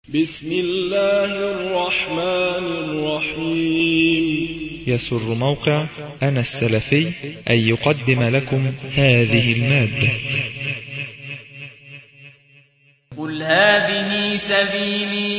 بسم الله الرحمن الرحيم. يسر موقع أنا السلفي أن يقدم لكم هذه المادة. قل هذه سبيلي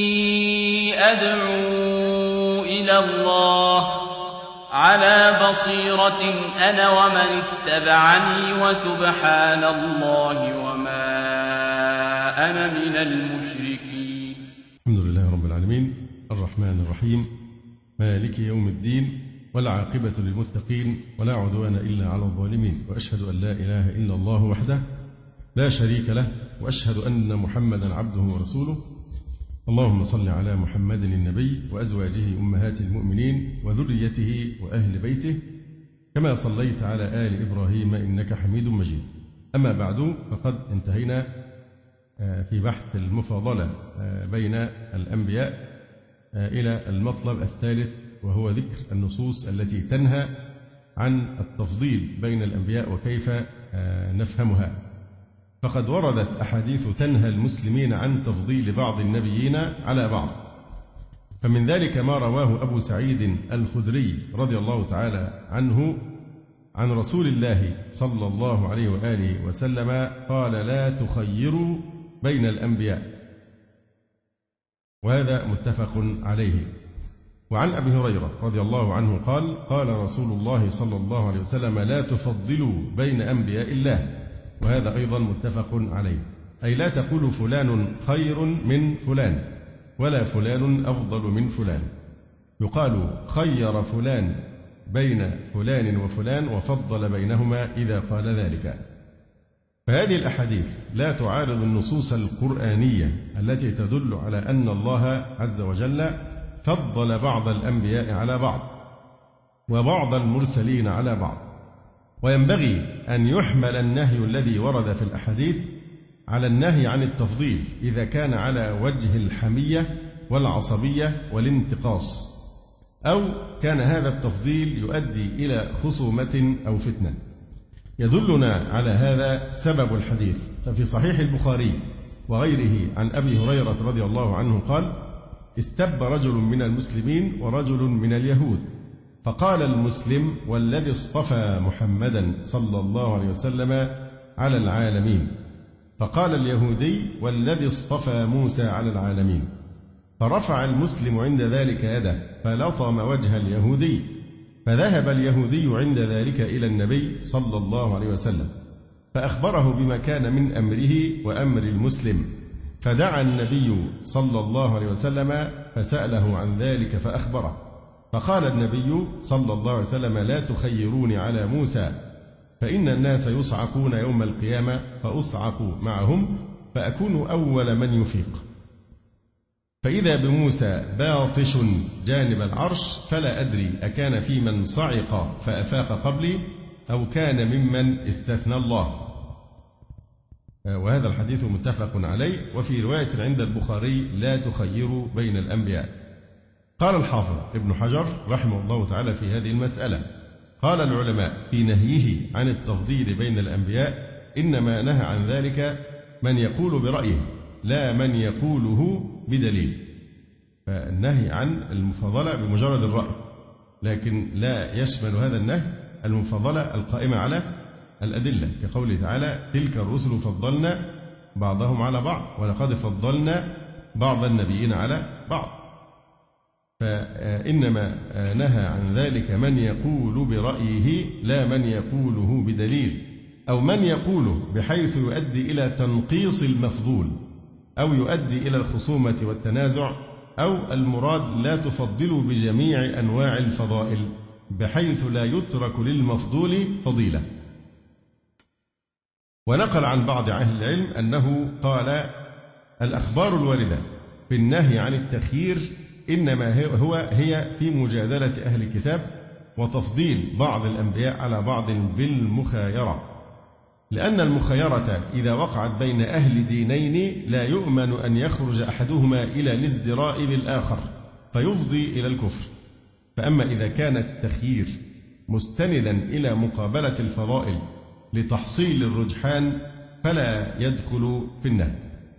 أدعو إلى الله على بصيرة أنا ومن اتبعني وسبحان الله وما أنا من المشركين. الحمد لله رب العالمين الرحمن الرحيم مالك يوم الدين والعاقبة للمتقين ولا عدوان إلا على الظالمين، وأشهد أن لا إله إلا الله وحده لا شريك له، وأشهد أن محمدا عبده ورسوله. اللهم صل على محمد النبي وأزواجه أمهات المؤمنين وذريته وأهل بيته كما صليت على آل إبراهيم إنك حميد مجيد. أما بعد، فقد انتهينا في بحث المفاضلة بين الأنبياء إلى المطلب الثالث، وهو ذكر النصوص التي تنهى عن التفضيل بين الأنبياء وكيف نفهمها. فقد وردت أحاديث تنهى المسلمين عن تفضيل بعض النبيين على بعض، فمن ذلك ما رواه أبو سعيد الخدري رضي الله تعالى عنه عن رسول الله صلى الله عليه وآله وسلم قال: لا تخيروا بين الأنبياء، وهذا متفق عليه. وعن أبي هريرة رضي الله عنه قال: قال رسول الله صلى الله عليه وسلم: لا تفضلوا بين أنبياء الله، وهذا أيضا متفق عليه، أي لا تقولوا فلان خير من فلان ولا فلان أفضل من فلان، يقال خير فلان بين فلان وفلان وفضل بينهما إذا قال ذلك. فهذه الأحاديث لا تعارض النصوص القرآنية التي تدل على أن الله عز وجل فضل بعض الأنبياء على بعض وبعض المرسلين على بعض. وينبغي أن يحمل النهي الذي ورد في الأحاديث على النهي عن التفضيل إذا كان على وجه الحمية والعصبية والانتقاص، أو كان هذا التفضيل يؤدي إلى خصومة أو فتنة. يدلنا على هذا سبب الحديث، ففي صحيح البخاري وغيره عن أبي هريرة رضي الله عنه قال: استب رجل من المسلمين ورجل من اليهود، فقال المسلم: والذي اصطفى محمدا صلى الله عليه وسلم على العالمين. فقال اليهودي: والذي اصطفى موسى على العالمين. فرفع المسلم عند ذلك يده فلطم وجه اليهودي، فذهب اليهودي عند ذلك إلى النبي صلى الله عليه وسلم فأخبره بما كان من أمره وأمر المسلم، فدعا النبي صلى الله عليه وسلم فسأله عن ذلك فأخبره، فقال النبي صلى الله عليه وسلم: لا تخيروني على موسى، فإن الناس يصعقون يوم القيامة فأصعق معهم فأكون أول من يفيق، فإذا بموسى باطش جانب العرش فلا أدري أكان في من صعق فأفاق قبلي أو كان ممن استثنى الله. وهذا الحديث متفق عليه. وفي رواية عند البخاري: لا تخيروا بين الأنبياء. قال الحافظ ابن حجر رحمه الله تعالى في هذه المسألة: قال العلماء في نهيه عن التفضيل بين الأنبياء إنما نهى عن ذلك من يقول برأيه لا من يقوله بدليل. فالنهي عن المفاضلة بمجرد الرأي، لكن لا يشمل هذا النهي المفاضلة القائمة على الأدلة، كقوله تعالى: تلك الرسل فضلنا بعضهم على بعض ولقد فضلنا بعض النبيين على بعض. فإنما نهى عن ذلك من يقول برأيه لا من يقوله بدليل، أو من يقوله بحيث يؤدي إلى تنقيص المفضول أو يؤدي إلى الخصومة والتنازع، أو المراد لا تفضلوا بجميع أنواع الفضائل بحيث لا يترك للمفضول فضيلة. ونقل عن بعض أهل العلم أنه قال: الأخبار الواردة في النهي عن التخيير إنما هي في مجادلة أهل الكتاب وتفضيل بعض الأنبياء على بعض بالمخايرة، لأن المخيرة إذا وقعت بين أهل دينين لا يؤمن أن يخرج أحدهما إلى الازدراء بالآخر فيفضي إلى الكفر. فأما إذا كان التخيير مستندا إلى مقابلة الفضائل لتحصيل الرجحان فلا يدخل في النهي.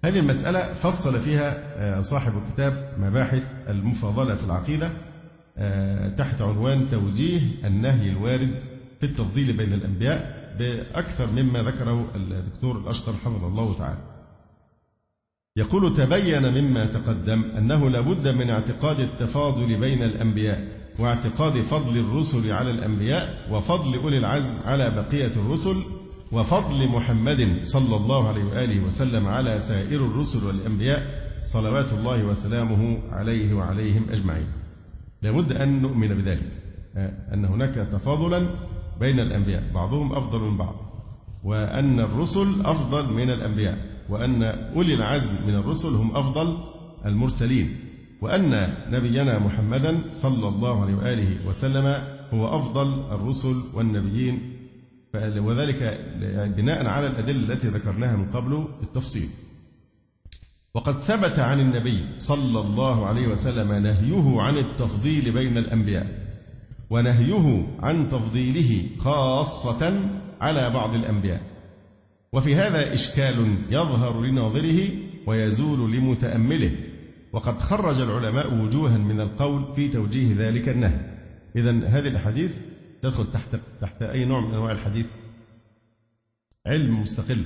هذه المسألة فصل فيها صاحب الكتاب مباحث المفاضلة في العقيدة تحت عنوان توجيه النهي الوارد في التفضيل بين الأنبياء بأكثر مما ذكره الدكتور الأشقر حفظه الله تعالى. يقول: تبين مما تقدم أنه لابد من اعتقاد التفاضل بين الأنبياء، واعتقاد فضل الرسل على الأنبياء، وفضل أولي العزم على بقية الرسل، وفضل محمد صلى الله عليه وآله وسلم على سائر الرسل والأنبياء صلوات الله وسلامه عليه وعليهم أجمعين. لابد أن نؤمن بذلك، أن هناك تفاضلا بين الأنبياء، بعضهم أفضل من بعض، وأن الرسل أفضل من الأنبياء، وأن أولي العزم من الرسل هم أفضل المرسلين، وأن نبينا محمدا صلى الله عليه وآله وسلم هو أفضل الرسل والنبيين، وذلك بناء على الأدلة التي ذكرناها من قبل بالتفصيل. وقد ثبت عن النبي صلى الله عليه وسلم نهيه عن التفضيل بين الأنبياء، ونهيه عن تفضيله خاصة على بعض الأنبياء، وفي هذا إشكال يظهر لناظره ويزول لمتأمله، وقد خرج العلماء وجوها من القول في توجيه ذلك النهي. إذن هذه الأحاديث تدخل تحت أي نوع من أنواع الحديث؟ علم مستقل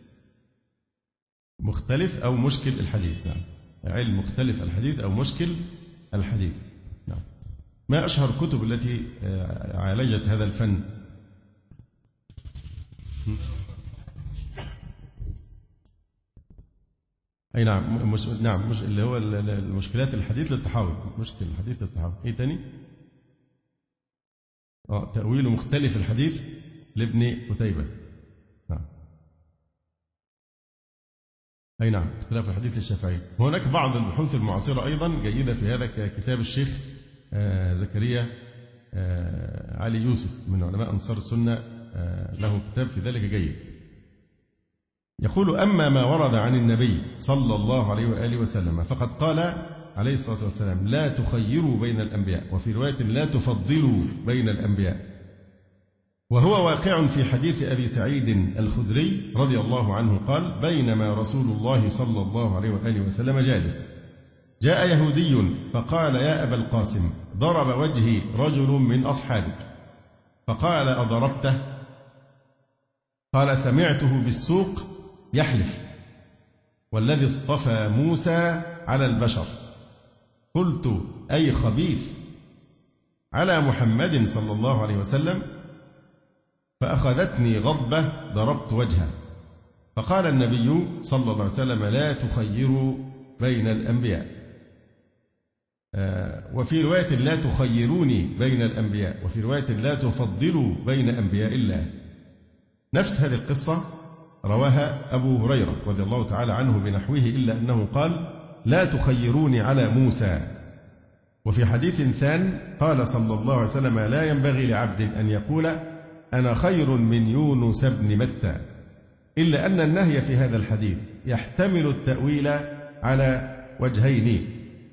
مختلف أو مشكل الحديث. نعم، علم مختلف الحديث أو مشكل الحديث. نعم. ما أشهر الكتب التي عالجت هذا الفن؟ أي نعم، مش اللي هو المشكلات الحديث للتحاول، مشكل الحديث للتحاول. إيه تاني؟ تأويل مختلف الحديث لابن قتيبة. نعم. أي نعم، اختلاف الحديث للشافعي. وهناك بعض البحوث المعاصرة أيضا جيدة في هذا، ككتاب الشيخ زكريا علي يوسف من علماء أنصار السنة، له كتاب في ذلك جيد. يقول: أما ما ورد عن النبي صلى الله عليه وآله وسلم فقد قال عليه الصلاة والسلام: لا تخيروا بين الأنبياء، وفي رواية: لا تفضلوا بين الأنبياء. وهو واقع في حديث أبي سعيد الخدري رضي الله عنه قال: بينما رسول الله صلى الله عليه وآله وسلم جالس، جاء يهودي فقال: يا أبا القاسم، ضرب وجهي رجل من أصحابك. فقال: أضربته؟ قال: سمعته بالسوق يحلف والذي اصطفى موسى على البشر. قلت: أي خبيث، على محمد صلى الله عليه وسلم. فأخذتني غضبة ضربت وجهه. فقال النبي صلى الله عليه وسلم: لا تخيروا بين الأنبياء. وفي رواية: لا تخيروني بين الأنبياء. وفي رواية: لا تفضلوا بين أنبياء الله. نفس هذه القصة رواها أبو هريرة رضي الله تعالى عنه بنحوه، إلا أنه قال: لا تخيروني على موسى. وفي حديث ثان قال صلى الله عليه وسلم: لا ينبغي لعبد أن يقول أنا خير من يونس بن متى، إلا أن النهي في هذا الحديث يحتمل التأويل على وجهين.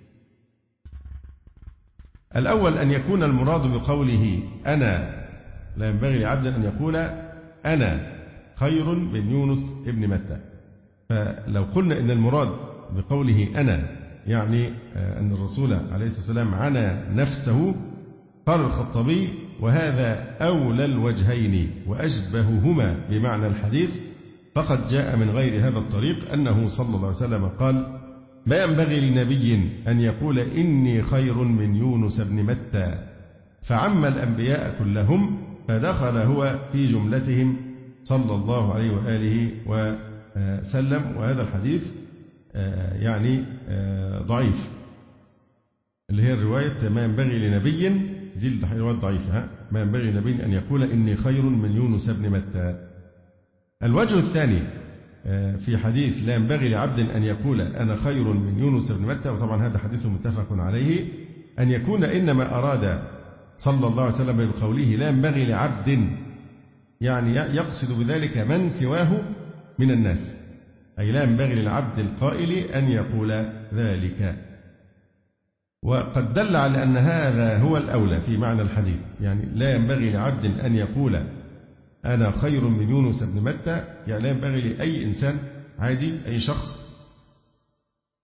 الأول أن يكون المراد بقوله أنا، لا ينبغي لعبد أن يقول أنا خير من يونس بن متى. فلو قلنا إن المراد بقوله أنا يعني أن الرسول عليه الصلاة والسلام عنى نفسه، قال الخطابي: وهذا أولى الوجهين وأشبههما بمعنى الحديث، فقد جاء من غير هذا الطريق أنه صلى الله عليه وسلم قال: ما ينبغي لنبي أن يقول إني خير من يونس بن متى، فعم الأنبياء كلهم فدخل هو في جملتهم صلى الله عليه وآله وسلم. وهذا الحديث يعني ضعيف، اللي هي الرواية ما ينبغي لنبي، دي الرواية ضعيفة، ما ينبغي لنبي أن يقول إني خير من يونس بن متى. الوجه الثاني في حديث لا ينبغي لعبد أن يقول أنا خير من يونس بن متى، وطبعا هذا حديث متفق عليه، أن يكون إنما أراد صلى الله عليه وسلم بقوله لا ينبغي لعبد، يعني يقصد بذلك من سواه من الناس، أي لا ينبغي للعبد القائل أن يقول ذلك. وقد دل على أن هذا هو الأولى في معنى الحديث، يعني لا ينبغي لعبد أن يقول أنا خير من يونس بن متى، يعني لا ينبغي لأي إنسان عادي، أي شخص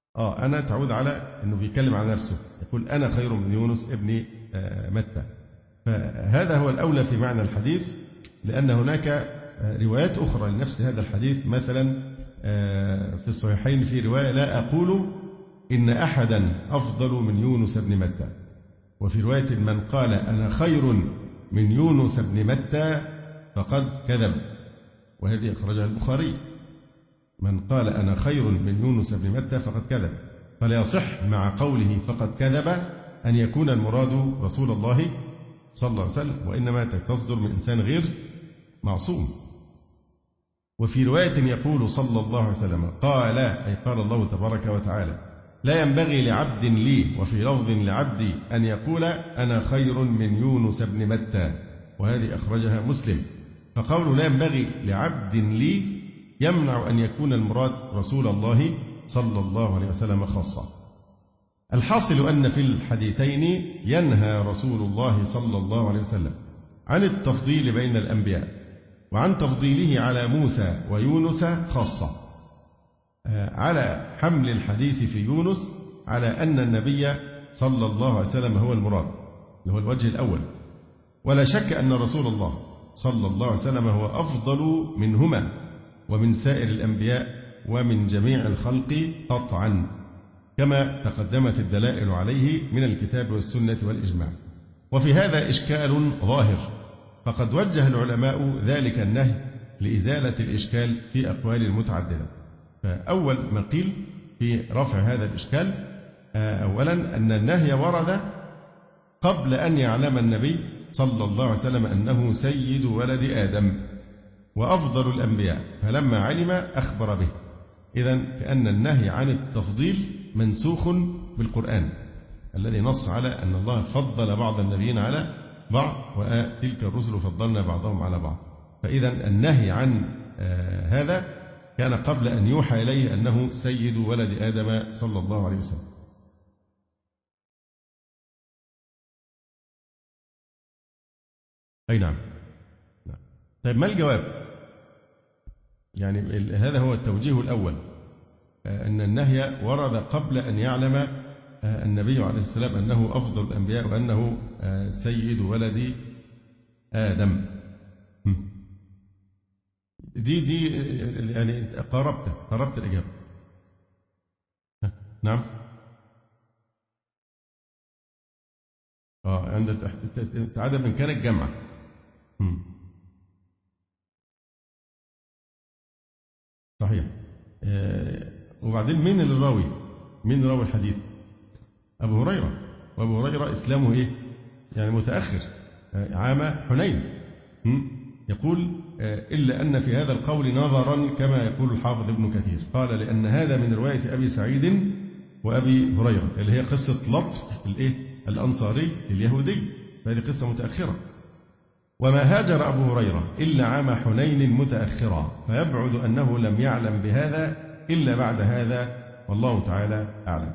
أنا تعود على أنه بيتكلم عن نفسه، يقول أنا خير من يونس ابن متى. فهذا هو الأولى في معنى الحديث، لأن هناك روايات أخرى لنفس هذا الحديث. مثلا في الصحيحين في رواية لا أقول إن أحدا أفضل من يونس بن متى، وفي رواية من قال أنا خير من يونس بن متى فقد كذب، وهذه أخرجها البخاري. من قال أنا خير من يونس بن متى فقد كذب، فلا يصح مع قوله فقد كذب أن يكون المراد رسول الله صلى الله عليه وسلم، وإنما تصدر من إنسان غير معصوم. وفي رواية يقول صلى الله عليه وسلم قال، أي قال الله تبارك وتعالى لا ينبغي لعبد لي، وفي لفظ لعبدي أن يقول أنا خير من يونس بن متى، وهذه أخرجها مسلم. فقوله لا ينبغي لعبد لي يمنع أن يكون المراد رسول الله صلى الله عليه وسلم خاصة. الحاصل أن في الحديثين ينهى رسول الله صلى الله عليه وسلم عن التفضيل بين الأنبياء، وعن تفضيله على موسى ويونس خاصة، على حمل الحديث في يونس على أن النبي صلى الله عليه وسلم هو المراد، اللي هو الوجه الأول. ولا شك أن رسول الله صلى الله عليه وسلم هو أفضل منهما ومن سائر الأنبياء ومن جميع الخلق قطعا، كما تقدمت الدلائل عليه من الكتاب والسنة والإجماع. وفي هذا إشكال ظاهر، فقد وجه العلماء ذلك النهي لإزالة الإشكال في أقوال متعددة. فأول ما قيل في رفع هذا الإشكال أولا أن النهي ورد قبل أن يعلم النبي صلى الله عليه وسلم أنه سيد ولد آدم وأفضل الأنبياء، فلما علم أخبر به. إذن كأن النهي عن التفضيل منسوخ بالقرآن الذي نص على أن الله فضل بعض النبيين على بعض، وتلك الرسل فضلنا بعضهم على بعض. فإذا النهي عن هذا كان قبل أن يوحى إليه أنه سيد ولد آدم صلى الله عليه وسلم. أي نعم. طيب ما الجواب؟ يعني هذا هو التوجيه الأول، أن النهي ورد قبل أن يعلم النبي عليه السلام أنه أفضل الأنبياء وأنه سيد ولد آدم. دي يعني قربت الإجابة. نعم. عند عدم إمكان الجمع. صحيح. وبعدين مين اللي مين راوي الحديث؟ أبو هريرة. وأبو هريرة إسلامه إيه؟ يعني متأخر، عام حنين. يقول إلا أن في هذا القول نظرا كما يقول الحافظ ابن كثير، قال لأن هذا من رواية أبي سعيد وأبي هريرة اللي هي قصة لطف الأنصاري اليهودي، فهذه قصة متأخرة. وما هاجر أبو هريرة إلا عام حنين متأخرا، فيبعد أنه لم يعلم بهذا إلا بعد هذا، والله تعالى أعلم.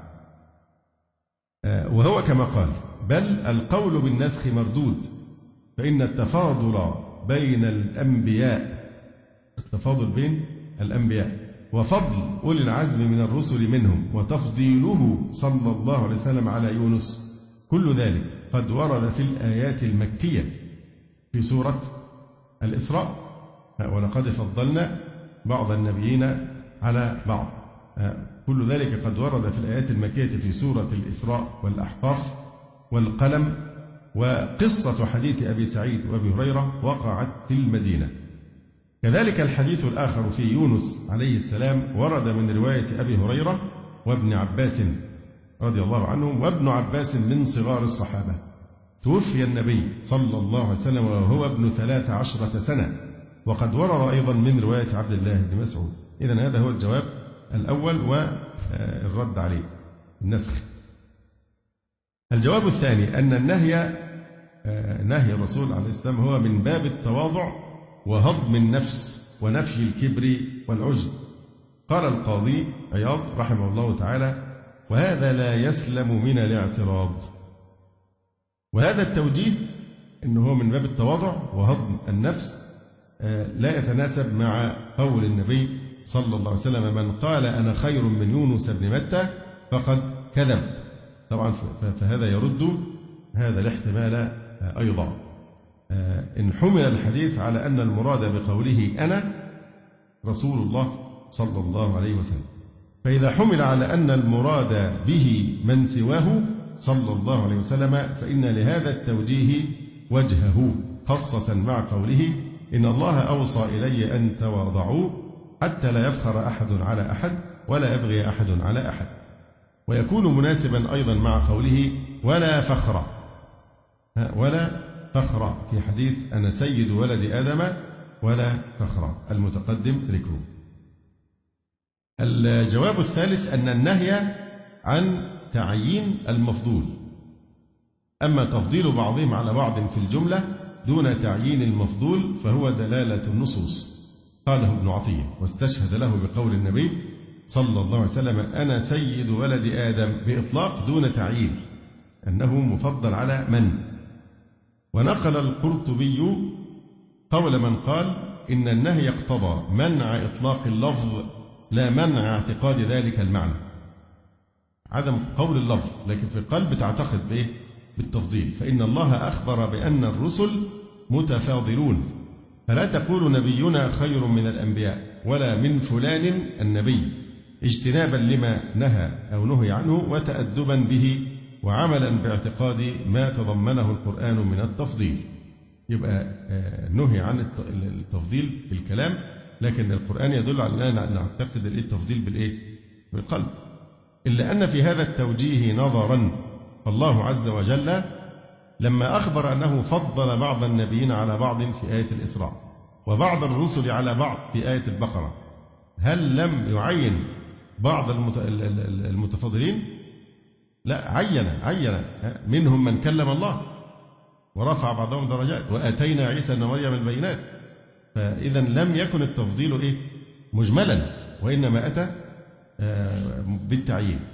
وهو كما قال بل القول بالنسخ مردود، فإن التفاضل بين الأنبياء، التفاضل بين الأنبياء وفضل أولي العزم من الرسل منهم وتفضيله صلى الله عليه وسلم على يونس، كل ذلك قد ورد في الآيات المكية في سورة الإسراء، ولقد فضلنا بعض النبيين على بعض. كل ذلك قد ورد في الآيات المكية في سورة الإسراء والأحقاف والقلم. وقصة حديث أبي سعيد وأبي هريرة وقعت في المدينة. كذلك الحديث الآخر في يونس عليه السلام ورد من رواية أبي هريرة وابن عباس رضي الله عنهم، وابن عباس من صغار الصحابة. توفي النبي صلى الله عليه وسلم وهو ابن 13 سنة، وقد ورد أيضا من رواية عبد الله بن مسعود. إذن هذا هو الجواب الأول والرد عليه النسخ. الجواب الثاني أن نهي الرسول عليه السلام هو من باب التواضع وهضم النفس ونفي الكبر والعجب. قال القاضي عياض رحمه الله تعالى وهذا لا يسلم من الاعتراض. وهذا التوجيه أنه هو من باب التواضع وهضم النفس لا يتناسب مع قول النبي صلى الله عليه وسلم من قال أنا خير من يونس بن متى فقد كذب. طبعا فهذا يرد هذا الاحتمال أيضا. إن حمل الحديث على أن المراد بقوله أنا رسول الله صلى الله عليه وسلم، فإذا حمل على أن المراد به من سواه صلى الله عليه وسلم فإن لهذا التوجيه وجهه، خاصة مع قوله إن الله أوصى إلي أن تواضعوا حتى لا يفخر أحد على أحد ولا يبغي أحد على أحد. ويكون مناسبا أيضا مع قوله ولا فخر، ولا فخر في حديث أنا سيد ولد آدم ولا فخر المتقدم ذكره. الجواب الثالث أن النهي عن تعيين المفضول، أما تفضيل بعضهم على بعض في الجملة دون تعيين المفضول فهو دلالة النصوص. قاله ابن عطية واستشهد له بقول النبي صلى الله عليه وسلم أنا سيد ولد آدم بإطلاق دون تعيين أنه مفضل على من. ونقل القرطبي قول من قال إن النهي اقتضى منع إطلاق اللفظ لا منع اعتقاد ذلك المعنى، عدم قول اللفظ لكن في القلب تعتقد بإيه؟ بالتفضيل. فإن الله أخبر بأن الرسل متفاضلون، فلا تقول نبينا خير من الأنبياء ولا من فلان النبي، اجتنابا لما نهى أو نهي عنه وتأدبا به وعملا باعتقاد ما تضمنه القرآن من التفضيل. يبقى نهي عن التفضيل بالكلام، لكن القرآن يدل على أن نعتقد التفضيل بالإيه؟ بالقلب. إلا أن في هذا التوجيه نظرا، فالله عز وجل لما أخبر أنه فضل بعض النبيين على بعض في آية الإسراء وبعض الرسل على بعض في آية البقرة، هل لم يعين بعض المتفضلين؟ لا، عين منهم من كلم الله ورفع بعضهم درجات وآتينا عيسى ابن مريم البينات. فإذا لم يكن التفضيل مجملا وإنما أتى بالتعيين.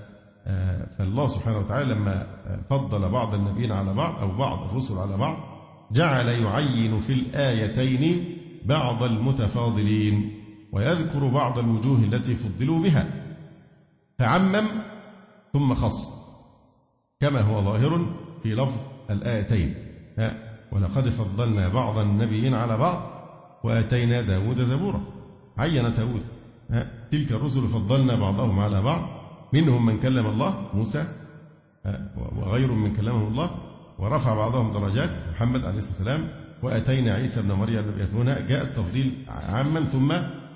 فالله سبحانه وتعالى لما فضل بعض النبيين على بعض أو بعض الرسل على بعض جعل يعين في الآيتين بعض المتفاضلين ويذكر بعض الوجوه التي فضلوا بها، فعمم ثم خص كما هو ظاهر في لفظ الآيتين. ولقد فضلنا بعض النبيين على بعض وآتينا داود زبورا، عين داود. تلك الرسل فضلنا بعضهم على بعض، منهم من كلم الله موسى وغير من كلمه الله ورفع بعضهم درجات محمد عليه الصلاة والسلام، وآتينا عيسى ابن مريم. هنا جاء التفضيل عاما ثم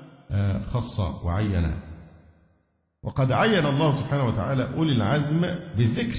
خص وعين. وقد عين الله سبحانه وتعالى أولي العزم بالذكر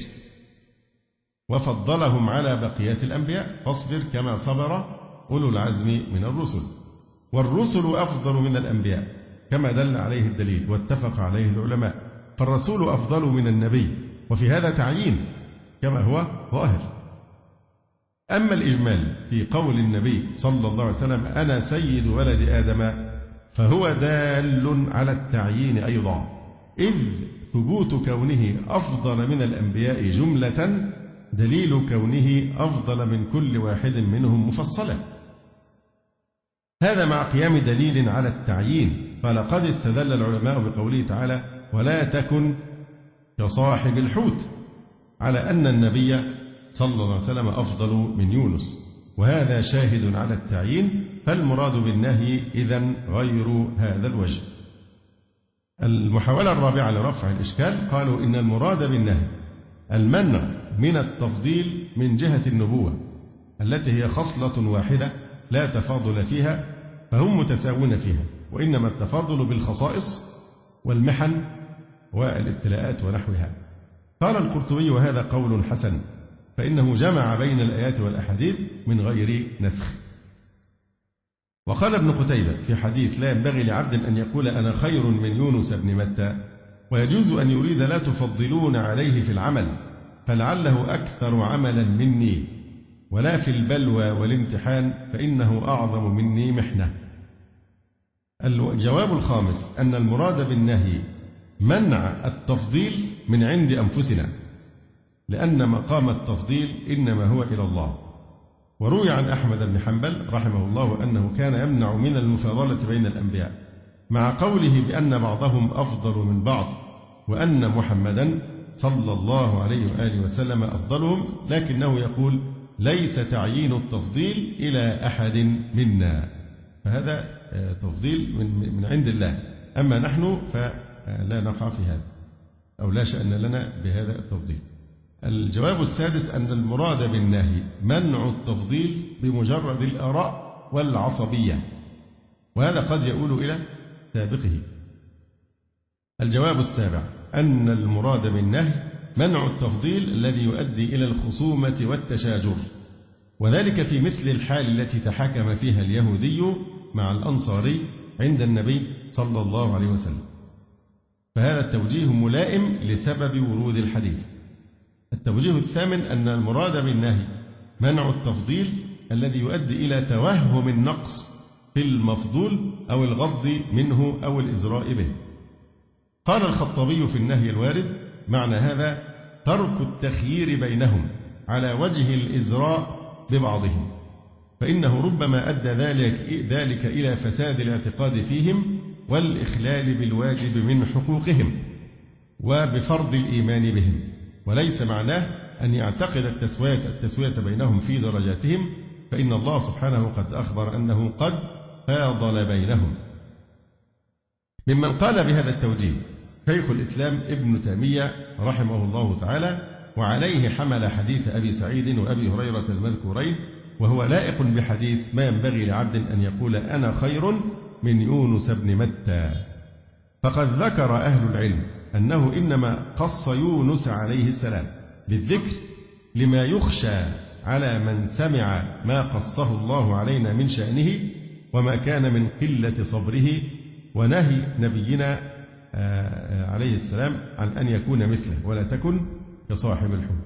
وفضلهم على بقية الأنبياء، فاصبر كما صبر أولو العزم من الرسل. والرسل أفضل من الأنبياء كما دل عليه الدليل واتفق عليه العلماء، فالرسول أفضل من النبي، وفي هذا تعيين كما هو ظاهر. أما الإجمال في قول النبي صلى الله عليه وسلم أنا سيد ولد آدم فهو دال على التعيين أيضا، إذ ثبوت كونه أفضل من الأنبياء جملة دليل كونه أفضل من كل واحد منهم مفصلا. هذا مع قيام دليل على التعيين. فلقد استدل العلماء بقوله تعالى ولا تكن كصاحب الحوت على أن النبي صلى الله عليه وسلم أفضل من يونس، وهذا شاهد على التعيين، فالمراد بالنهي إذن غير هذا الوجه. المحاولة الرابعة لرفع الإشكال قالوا إن المراد بالنهي المنع من التفضيل من جهة النبوة التي هي خصلة واحدة لا تفاضل فيها، فهم متساوون فيها، وإنما التفاضل بالخصائص والمحن والابتلاءات ونحوها. قال القرطبي وهذا قول حسن، فإنه جمع بين الآيات والأحاديث من غير نسخ. وقال ابن قتيبة في حديث لا ينبغي لعبد أن يقول أنا خير من يونس بن متى، ويجوز أن يريد لا تفضلون عليه في العمل فلعله أكثر عملا مني، ولا في البلوى والامتحان فإنه أعظم مني محنة. الجواب الخامس أن المراد بالنهي منع التفضيل من عند أنفسنا، لأن مقام التفضيل إنما هو إلى الله. وروي عن أحمد بن حنبل رحمه الله أنه كان يمنع من المفاضلة بين الأنبياء مع قوله بأن بعضهم أفضل من بعض، وأن محمدا صلى الله عليه وآله وسلم أفضلهم، لكنه يقول ليس تعيين التفضيل إلى أحد منا، فهذا تفضيل من عند الله، أما نحن فلا نقع في هذا أو لا شأن لنا بهذا التفضيل. الجواب السادس أن المراد بالنهي منع التفضيل بمجرد الآراء والعصبية، وهذا قد يؤول إلى سابقه. الجواب السابع أن المراد بالنهي منع التفضيل الذي يؤدي إلى الخصومة والتشاجر، وذلك في مثل الحال التي تحاكم فيها اليهودي مع الأنصاري عند النبي صلى الله عليه وسلم، فهذا التوجيه ملائم لسبب ورود الحديث. التوجيه الثامن أن المراد بالنهي منع التفضيل الذي يؤدي إلى توهم النقص في المفضول أو الغض منه أو الإزراء به. قال الخطابي في النهي الوارد: معنى هذا ترك التخيير بينهم على وجه الإزراء ببعضهم، فإنه ربما أدى ذلك إلى فساد الاعتقاد فيهم والإخلال بالواجب من حقوقهم وبفرض الإيمان بهم، وليس معناه أن يعتقد التسوية بينهم في درجاتهم، فإن الله سبحانه قد أخبر أنه قد فاضل بينهم. ممن قال بهذا التوجيه شيخ الإسلام ابن تيمية رحمه الله تعالى، وعليه حمل حديث أبي سعيد وأبي هريرة المذكورين، وهو لائق بحديث ما ينبغي لعبد أن يقول أنا خير من يونس بن متى. فقد ذكر أهل العلم أنه إنما قص يونس عليه السلام بالذكر لما يخشى على من سمع ما قصه الله علينا من شأنه وما كان من قلة صبره، ونهي نبينا عليه السلام عن أن يكون مثله ولا تكن كصاحب الحوت.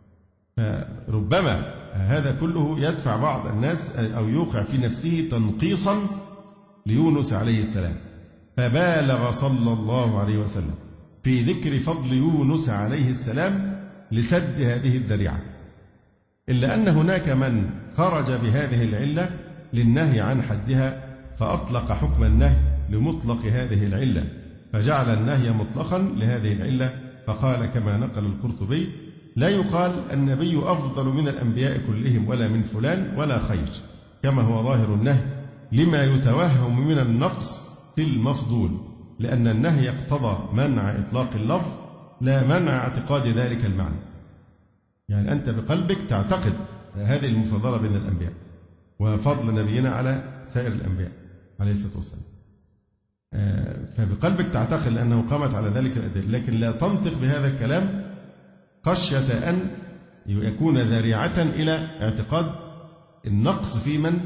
فربما هذا كله يدفع بعض الناس أو يوقع في نفسه تنقيصا ليونس عليه السلام، فبالغ صلى الله عليه وسلم في ذكر فضل يونس عليه السلام لسد هذه الذريعة، إلا أن هناك من خرج بهذه العلة للنهي عن حدها، فأطلق حكم النهي لمطلق هذه العلة، فجعل النهي مطلقا لهذه العلة، فقال كما نقل القرطبي: لا يقال النبي أفضل من الأنبياء كلهم ولا من فلان ولا خير، كما هو ظاهر النهي لما يتوهم من النقص في المفضول، لأن النهي يقتضى منع إطلاق اللفظ لا منع اعتقاد ذلك المعنى. يعني أنت بقلبك تعتقد هذه المفضلة بين الأنبياء وفضل نبينا على سائر الأنبياء عليه الصلاة والسلام، فبقلبك تعتقد لأنه قامت على ذلك الأدلة، لكن لا تنطق بهذا الكلام خشية أن يكون ذريعة إلى اعتقاد النقص في من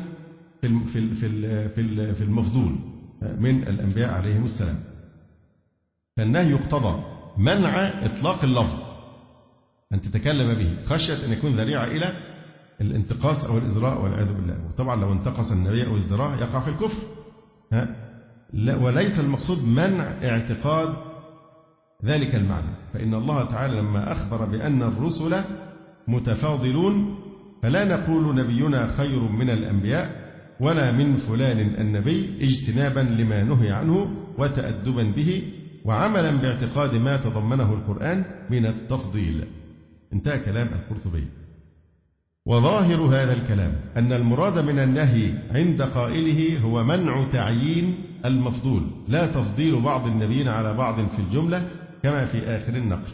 في المفضول من الأنبياء عليهم السلام. فالنهي يقتضى منع إطلاق اللفظ أن تتكلم به خشية أن يكون ذريعة إلى الانتقاص أو الإزراء والعياذ بالله. وطبعا لو انتقص النبي أو ازدراء يقع في الكفر، وليس المقصود منع اعتقاد ذلك المعنى، فإن الله تعالى لما أخبر بأن الرسل متفاضلون فلا نقول نبينا خير من الأنبياء ولا من فلان النبي، اجتنابا لما نهي عنه وتأدبا به وعملا باعتقاد ما تضمنه القرآن من التفضيل. انتهى كلام القرطبي. وظاهر هذا الكلام أن المراد من النهي عند قائله هو منع تعيين المفضول، لا تفضيل بعض النبيين على بعض في الجملة كما في آخر النقل.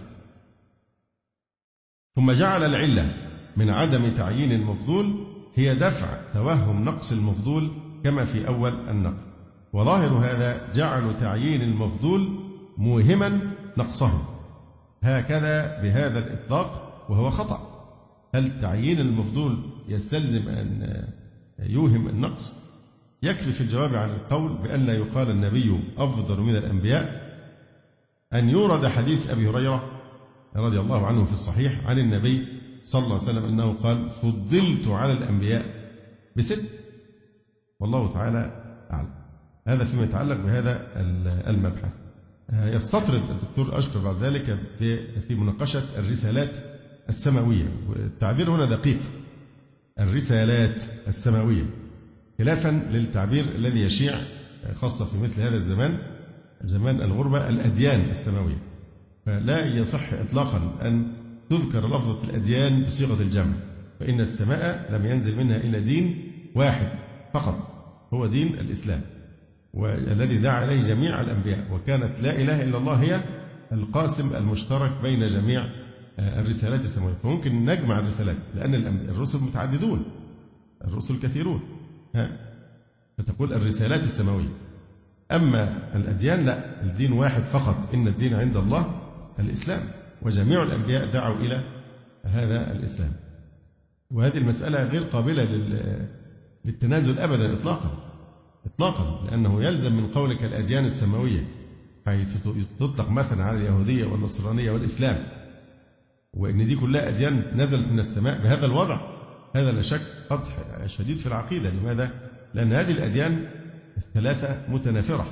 ثم جعل العلة من عدم تعيين المفضول هي دفع توهم نقص المفضول كما في أول النقل، وظاهر هذا جعل تعيين المفضول موهما نقصه هكذا بهذا الإطلاق، وهو خطأ. هل تعيين المفضول يستلزم أن يوهم النقص؟ يكفي في الجواب عن القول بأن لا يقال النبي أفضل من الأنبياء أن يورد حديث أبي هريرة رضي الله عنه في الصحيح عن النبي صلى الله عليه وسلم أنه قال: فضلت على الأنبياء ب6، والله تعالى أعلم. هذا فيما يتعلق بهذا المبحث. يستطرد الدكتور أشكر بعد ذلك في مناقشة الرسالات السماوية، والتعبير هنا دقيق، الرسالات السماوية، خلافا للتعبير الذي يشيع خاصة في مثل هذا الزمان، زمان الغربة، الأديان السماوية. فلا يصح إطلاقا أن تذكر لفظة الأديان بصيغة الجمع، فإن السماء لم ينزل منها إلا دين واحد فقط، هو دين الإسلام، والذي دعا إليه جميع الأنبياء، وكانت لا إله إلا الله هي القاسم المشترك بين جميع الرسالات السماوية. فممكن نجمع الرسالات لأن الرسل متعددون، الرسل كثيرون، فتقول الرسالات السماوية. أما الأديان لا، الدين واحد فقط، إن الدين عند الله الإسلام، وجميع الأنبياء دعوا إلى هذا الإسلام. وهذه المسألة غير قابلة للتنازل أبدا إطلاقا، لأنه يلزم من قولك الأديان السماوية حيث تطلق مثلا على اليهودية والنصرانية والإسلام، وإن دي كلها أديان نزلت من السماء بهذا الوضع، هذا لا شك قدح شديد في العقيدة. لماذا؟ لأن هذه الأديان الثلاثة متنافرة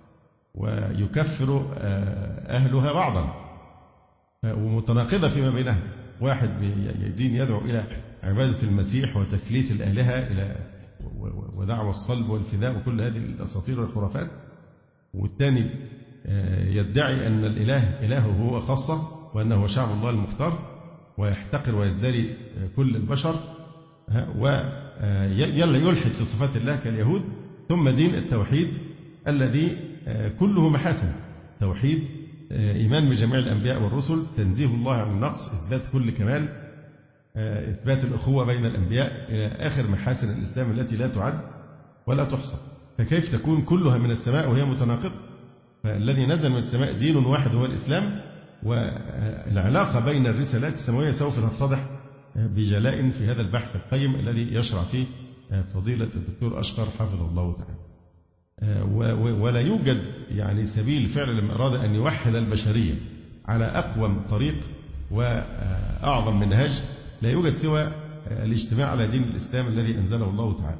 ويكفر أهلها بعضا ومتناقضة فيما بينها. واحد دين يدعو إلى عبادة المسيح وتثليث الآلهة إلى ودعوى الصلب والفداء وكل هذه الأساطير والخرافات، والثاني يدعي أن الإله إلهه هو خاصة وأنه شعب الله المختار، ويحتقر ويزدري كل البشر، ويلحد في صفات الله كاليهود. ثم دين التوحيد الذي كله محاسن، توحيد، إيمان بجميع الأنبياء والرسل، تنزيه الله عن النقص، إثبات كل كمال، إثبات الأخوة بين الأنبياء، إلى آخر محاسن الإسلام التي لا تعد ولا تحصى. فكيف تكون كلها من السماء وهي متناقضة؟ فالذي نزل من السماء دين واحد هو الإسلام، والعلاقة بين الرسالات السماوية سوف تتضح بجلاء في هذا البحث القيم الذي يشرع فيه فضيلة الدكتور أشقر حفظه الله تعالى. ولا يوجد يعني سبيل فعلا لما أراد أن يوحد البشرية على أقوم طريق وأعظم منهج، لا يوجد سوى الاجتماع على دين الإسلام الذي أنزله الله تعالى.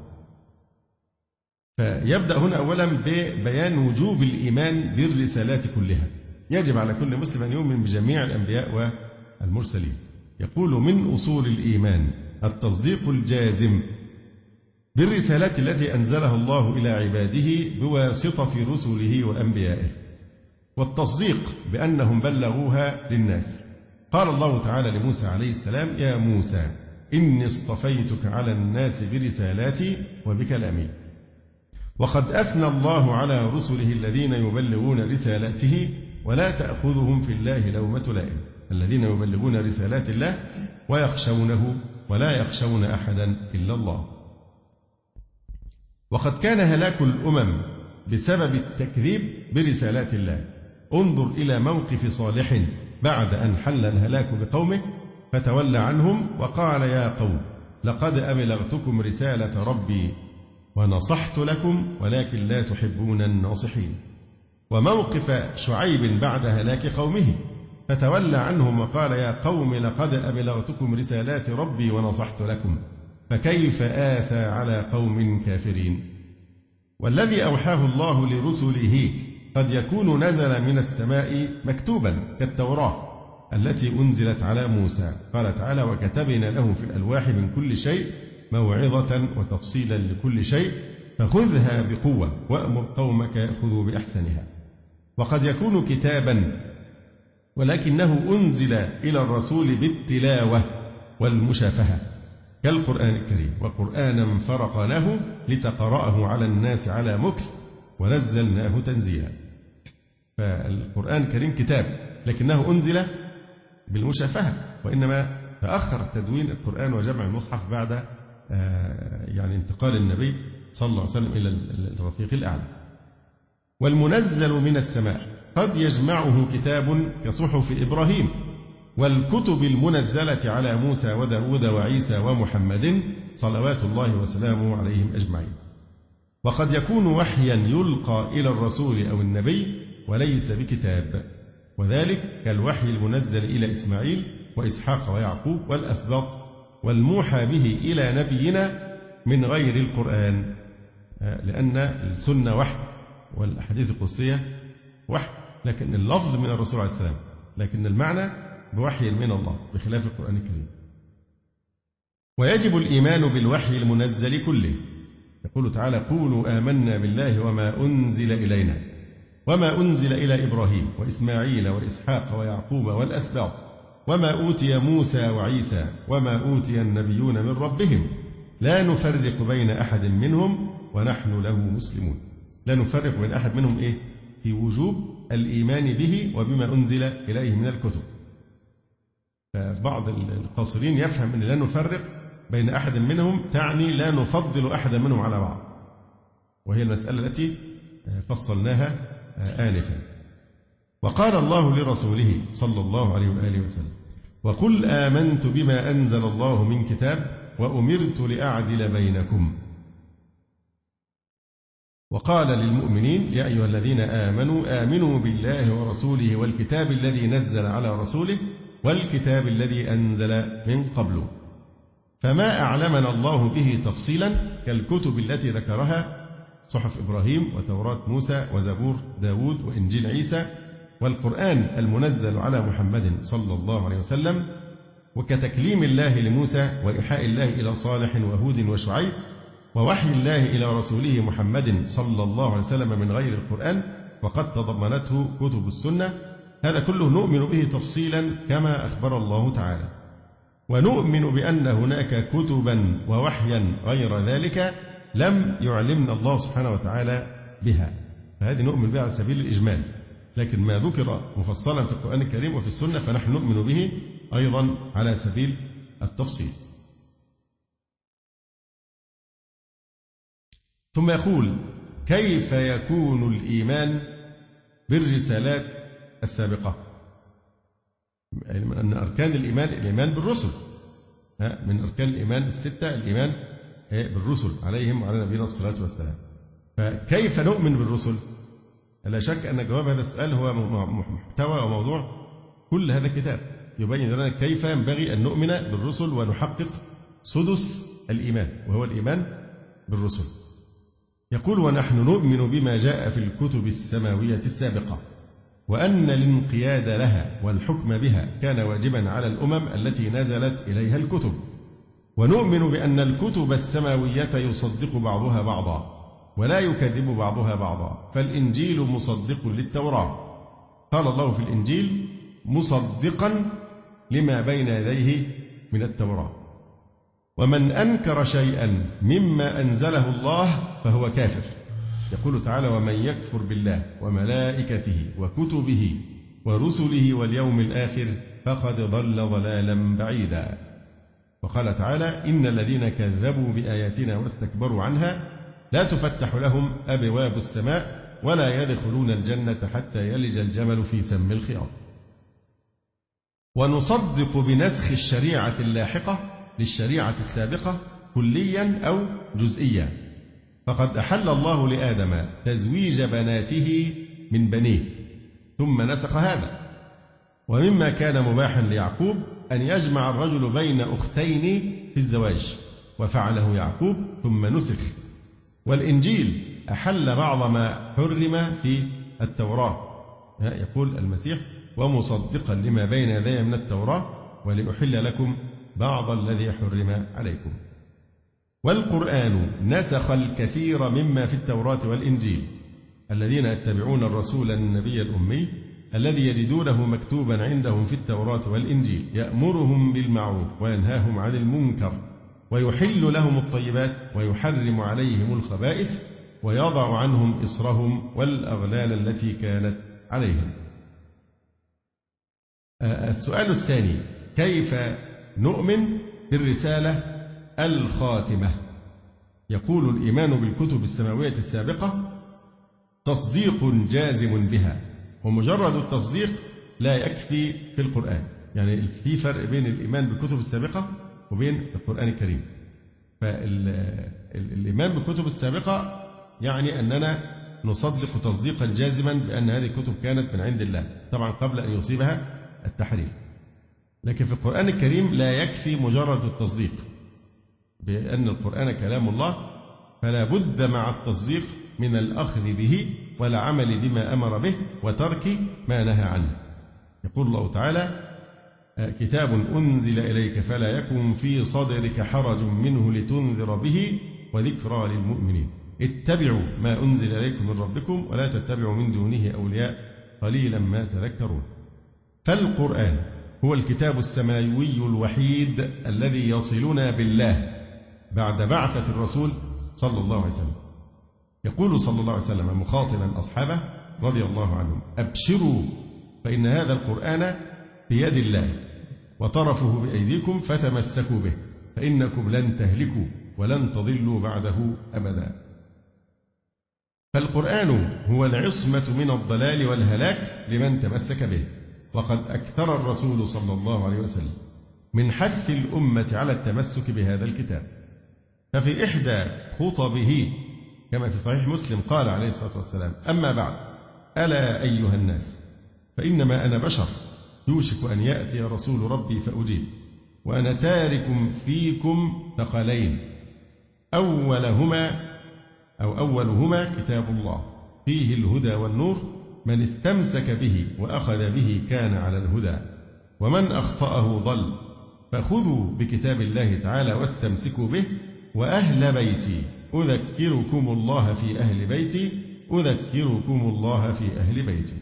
فيبدأ هنا أولا ببيان وجوب الإيمان بالرسالات كلها. يجب على كل مسلم أن يؤمن بجميع الأنبياء والمرسلين. يقول من أصول الإيمان التصديق الجازم بالرسالات التي أنزلها الله إلى عباده بواسطة رسله وأنبيائه، والتصديق بأنهم بلغوها للناس. قال الله تعالى لموسى عليه السلام: يا موسى إني اصطفيتك على الناس برسالاتي وبكلامي. وقد أثنى الله على رسله الذين يبلغون رسالاته ولا تأخذهم في الله لومة لائم، الذين يبلغون رسالات الله ويخشونه ولا يخشون أحدا إلا الله. وقد كان هلاك الأمم بسبب التكذيب برسالات الله. انظر إلى موقف صالح بعد أن حل الهلاك بقومه فتولى عنهم وقال: يا قوم لقد أبلغتكم رسالة ربي ونصحت لكم ولكن لا تحبون الناصحين. وموقف شعيب بعد هلاك قومه فتولى عنهم وقال: يا قوم لقد أبلغتكم رسالات ربي ونصحت لكم فكيف آسى على قوم كافرين. والذي أوحاه الله لرسله قد يكون نزل من السماء مكتوبا كالتوراة التي أنزلت على موسى. قال تعالى: وكتبنا له في الألواح من كل شيء موعظة وتفصيلا لكل شيء فخذها بقوة وأمر قومك يأخذوا بأحسنها. وقد يكون كتابا ولكنه أنزل إلى الرسول بالتلاوة والمشافهة كالقرآن الكريم، وقرآنا فرقناه لتقرأه على الناس على مكث ونزلناه تنزيلا. فالقرآن الكريم كتاب لكنه أنزل بالمشافهة، وإنما تأخر تدوين القرآن وجمع المصحف بعد يعني انتقال النبي صلى الله عليه وسلم إلى الرفيق الأعلى. والمنزل من السماء قد يجمعه كتاب كصحف إبراهيم والكتب المنزلة على موسى وداود وعيسى ومحمد صلوات الله وسلامه عليهم أجمعين. وقد يكون وحيا يلقى إلى الرسول أو النبي وليس بكتاب، وذلك كالوحي المنزل إلى إسماعيل وإسحاق ويعقوب والأسباط والموحى به إلى نبينا من غير القرآن، لأن السنة وحي والأحاديث القدسية وحي، لكن اللفظ من الرسول عليه السلام، لكن المعنى بوحي من الله بخلاف القرآن الكريم. ويجب الإيمان بالوحي المنزل كله. يقول تعالى: قولوا آمنا بالله وما أنزل إلينا وما أنزل إلى إبراهيم وإسماعيل وإسحاق ويعقوب والأسباط وما أوتي موسى وعيسى وما أوتي النبيون من ربهم لا نفرق بين أحد منهم ونحن له مسلمون. لا نفرق بين أحد منهم إيه؟ في وجوب الإيمان به وبما أنزل إليه من الكتب. فبعض القاصرين يفهم أن لا نفرق بين أحد منهم تعني لا نفضل أحدا منهم على بعض، وهي المسألة التي فصلناها آنفا. وقال الله لرسوله صلى الله عليه وآله وسلم: وقل آمنت بما أنزل الله من كتاب وأمرت لأعدل بينكم. وقال للمؤمنين: يا أيها الذين آمنوا بالله ورسوله والكتاب الذي نزل على رسوله والكتاب الذي أنزل من قبله. فما أعلمنا الله به تفصيلا كالكتب التي ذكرها صحف إبراهيم وتوراة موسى وزبور داود وإنجيل عيسى والقرآن المنزل على محمد صلى الله عليه وسلم، وكتكليم الله لموسى وإيحاء الله إلى صالح وهود وشعيب ووحي الله إلى رسوله محمد صلى الله عليه وسلم من غير القرآن وقد تضمنته كتب السنة. هذا كله نؤمن به تفصيلا كما أخبر الله تعالى، ونؤمن بأن هناك كتبا ووحيا غير ذلك لم يعلمنا الله سبحانه وتعالى بها، فهذه نؤمن بها على سبيل الإجمال. لكن ما ذكر مفصلا في القرآن الكريم وفي السنة فنحن نؤمن به أيضا على سبيل التفصيل. ثم يقول: كيف يكون الإيمان بالرسالات السابقة؟ أن أركان الإيمان بالرسل، من أركان الإيمان الستة الإيمان بالرسل عليهم وعلى نبينا الصلاة والسلام. فكيف نؤمن بالرسل؟ لا شك أن جواب هذا السؤال هو محتوى وموضوع كل هذا الكتاب، يبين لنا كيف ينبغي أن نؤمن بالرسل ونحقق سدس الإيمان وهو الإيمان بالرسل. يقول: ونحن نؤمن بما جاء في الكتب السماوية السابقة، وأن الانقياد لها والحكم بها كان واجبا على الأمم التي نزلت إليها الكتب، ونؤمن بأن الكتب السماوية يصدق بعضها بعضا ولا يكذب بعضها بعضا، فالإنجيل مصدق للتوراة، قال الله في الإنجيل: مصدقا لما بين يديه من التوراة، ومن أنكر شيئا مما أنزله الله فهو كافر. يقول تعالى: ومن يكفر بالله وملائكته وكتبه ورسله واليوم الآخر فقد ضل ضلالا بعيدا. وقال تعالى: إن الذين كذبوا بآياتنا واستكبروا عنها لا تفتح لهم أبواب السماء ولا يدخلون الجنة حتى يلج الجمل في سم الخياط. ونصدق بنسخ الشريعة اللاحقة للشريعة السابقة كليا أو جزئيا، فقد أحل الله لآدم تزويج بناته من بنيه ثم نسخ هذا. ومما كان مباحا ليعقوب أن يجمع الرجل بين أختين في الزواج، وفعله يعقوب ثم نسخ. والإنجيل أحل بعض ما حرم في التوراة، يقول المسيح: ومصدقا لما بين يدي من التوراة ولأحل لكم بعض الذي حرم عليكم. والقرآن نسخ الكثير مما في التوراة والإنجيل. الذين يتبعون الرسول النبي الأمي الذي يجدونه مكتوبا عندهم في التوراة والإنجيل يأمرهم بالمعروف وينهاهم عن المنكر ويحل لهم الطيبات ويحرم عليهم الخبائث ويضع عنهم إصرهم والأغلال التي كانت عليهم. السؤال الثاني: كيف نؤمن بالرسالة الخاتمة؟ يقول: الإيمان بالكتب السماوية السابقة تصديق جازم بها، ومجرد التصديق لا يكفي في القرآن. يعني في فرق بين الإيمان بالكتب السابقة وبين القرآن الكريم. فالإيمان بالكتب السابقة يعني أننا نصدق تصديقا جازما بأن هذه الكتب كانت من عند الله، طبعا قبل أن يصيبها التحريف. لكن في القرآن الكريم لا يكفي مجرد التصديق بأن القرآن كلام الله، فلا بد مع التصديق من الأخذ به والعمل بما أمر به وترك ما نهى عنه. يقول الله تعالى: كتاب أنزل إليك فلا يكن في صدرك حرج منه لتنذر به وذكرى للمؤمنين. اتبعوا ما أنزل إليكم من ربكم ولا تتبعوا من دونه أولياء قليلا ما تذكرون. فالقرآن هو الكتاب السماوي الوحيد الذي يصلنا بالله بعد بعثة الرسول صلى الله عليه وسلم. يقول صلى الله عليه وسلم مخاطبا أصحابه رضي الله عنهم: أبشروا فإن هذا القرآن بيد الله وطرفه بأيديكم فتمسكوا به فإنكم لن تهلكوا ولن تضلوا بعده أبدا. فالقرآن هو العصمة من الضلال والهلاك لمن تمسك به. وقد أكثر الرسول صلى الله عليه وسلم من حث الأمة على التمسك بهذا الكتاب. ففي إحدى خطبه كما في صحيح مسلم قال عليه الصلاة والسلام: أما بعد، ألا أيها الناس، فإنما أنا بشر يوشك أن يأتي رسول ربي فأجيب، وأنا تارك فيكم ثقلين، أولهما كتاب الله فيه الهدى والنور، من استمسك به وأخذ به كان على الهدى، ومن أخطأه ضل، فخذوا بكتاب الله تعالى واستمسكوا به، وأهل بيتي أذكركم الله في أهل بيتي أذكركم الله في أهل بيتي.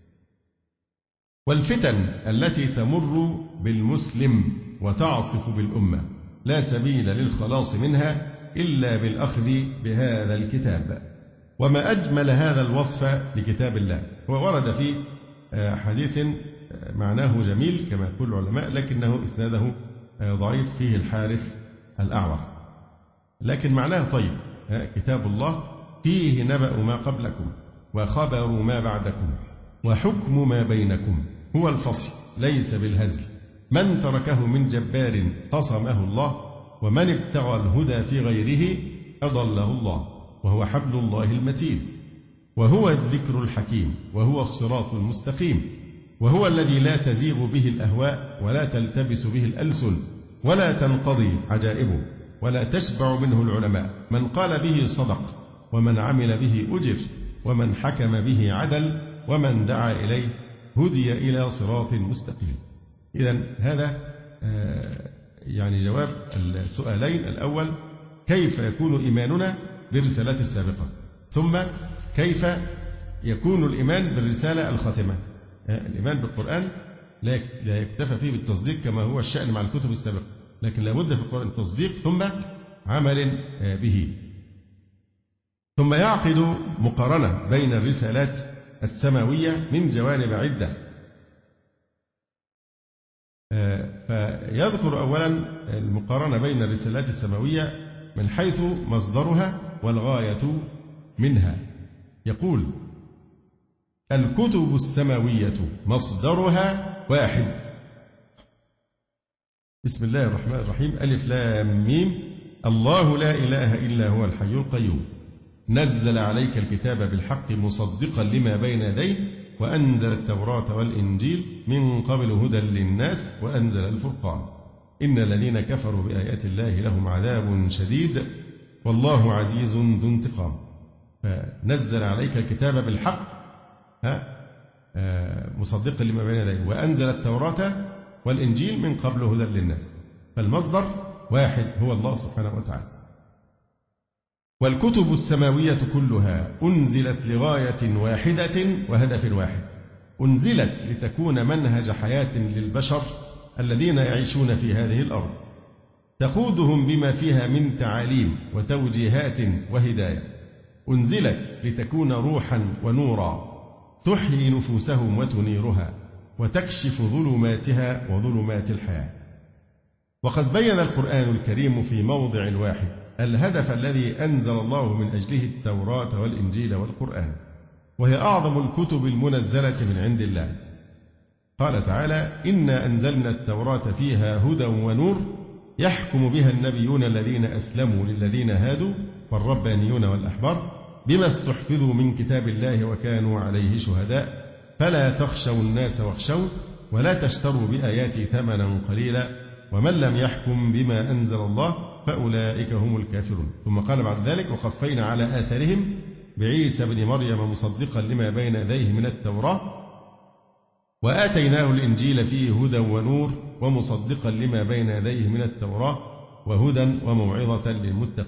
والفتن التي تمر بالمسلم وتعصف بالأمة لا سبيل للخلاص منها إلا بالأخذ بهذا الكتاب. وما أجمل هذا الوصف لكتاب الله. وورد في حديث معناه جميل كما يقول العلماء، لكنه إسناده ضعيف، فيه الحارث الأعور، لكن معناه طيب. كتاب الله فيه نبأ ما قبلكم وخبر ما بعدكم وحكم ما بينكم، هو الفصل ليس بالهزل، من تركه من جبار قصمه الله، ومن ابتغى الهدى في غيره أضله الله، وهو حبل الله المتين، وهو الذكر الحكيم، وهو الصراط المستقيم، وهو الذي لا تزيغ به الأهواء ولا تلتبس به الألسن ولا تنقضي عجائبه ولا تشبع منه العلماء. من قال به صدق، ومن عمل به أجر، ومن حكم به عدل، ومن دعا إليه هدي إلى صراط مستقيم. إذن هذا يعني جواب السؤالين: الأول كيف يكون إيماننا بالرسالات السابقة، ثم كيف يكون الإيمان بالرسالة الخاتمة. الإيمان بالقرآن لا يكتفى فيه بالتصديق كما هو الشأن مع الكتب السابقة، لكن لابد في القرآن تصديق ثم عمل به. ثم يعقد مقارنة بين الرسالات السماوية من جوانب عدة، فيذكر أولا المقارنة بين الرسالات السماوية من حيث مصدرها والغاية منها. يقول: الكتب السماوية مصدرها واحد. بسم الله الرحمن الرحيم، ألف لام ميم، الله لا إله إلا هو الحي القيوم، نزل عليك الكتاب بالحق مصدقا لما بين يديه، وأنزل التوراة والإنجيل من قبل هدى للناس، وأنزل الفرقان، إن الذين كفروا بآيات الله لهم عذاب شديد والله عزيز ذو انتقام. فنزل عليك الكتاب بالحق مصدقا لما بين يديه، وأنزل التوراة والإنجيل من قبل هدى للناس. فالمصدر واحد هو الله سبحانه وتعالى. والكتب السماوية كلها أنزلت لغاية واحدة وهدف واحد، أنزلت لتكون منهج حياة للبشر الذين يعيشون في هذه الأرض، تقودهم بما فيها من تعاليم وتوجيهات وهداية. أنزلت لتكون روحا ونورا تحيي نفوسهم وتنيرها وتكشف ظلماتها وظلمات الحياة. وقد بين القرآن الكريم في موضع واحد الهدف الذي أنزل الله من أجله التوراة والإنجيل والقرآن، وهي أعظم الكتب المنزلة من عند الله. قال تعالى: إنا أنزلنا التوراة فيها هدى ونور يحكم بها النبيون الذين أسلموا للذين هادوا والربانيون والأحبار بما استحفظوا من كتاب الله وكانوا عليه شهداء فلا تخشوا الناس واخشوا ولا تشتروا بآياتي ثمنا قليلا ومن لم يحكم بما أنزل الله فأولئك هم الكافرون. ثم قال بعد ذلك: وقفينا على آثارهم بعيسى بن مريم مصدقا لما بين يديه من التوراة وآتيناه الإنجيل فيه هدى ونور ومصدقا لما بين يديه من التوراة وهدى وموعظة للمتقين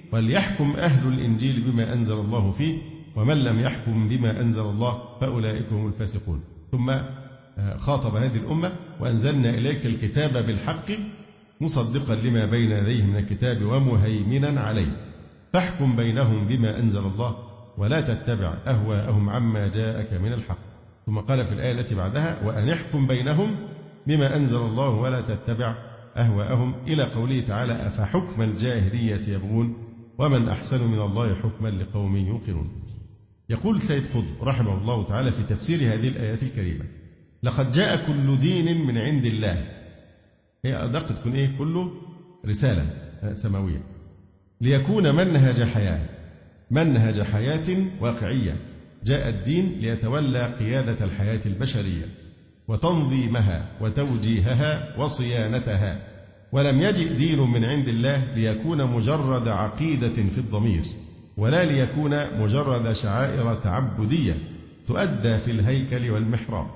وليحكم أهل الإنجيل بما أنزل الله فيه ومن لم يحكم بما أنزل الله فأولئك هم الفاسقون. ثم خاطب هذه الأمة: وأنزلنا إليك الكتاب بالحق مصدقا لما بين يديه من الكتاب ومهيمنا عليه فاحكم بينهم بما أنزل الله ولا تتبع أهواءهم عما جاءك من الحق. ثم قال في الآية التي بعدها: وأن احكم بينهم بما أنزل الله ولا تتبع أهواءهم، إلى قوله تعالى: أفحكم الجاهلية يبغون ومن أحسن من الله حكما لقوم يوقنون. يقول سيد قطب رحمه الله تعالى في تفسير هذه الآيات الكريمة: لقد جاء كل دين من عند الله. هي أدق تكون إيه؟ كله رسالة سماوية ليكون منهج حياة واقعية. جاء الدين ليتولى قيادة الحياة البشرية وتنظيمها وتوجيهها وصيانتها، ولم يجئ دين من عند الله ليكون مجرد عقيدة في الضمير، ولا ليكون مجرد شعائر تعبدية تؤدى في الهيكل والمحراب.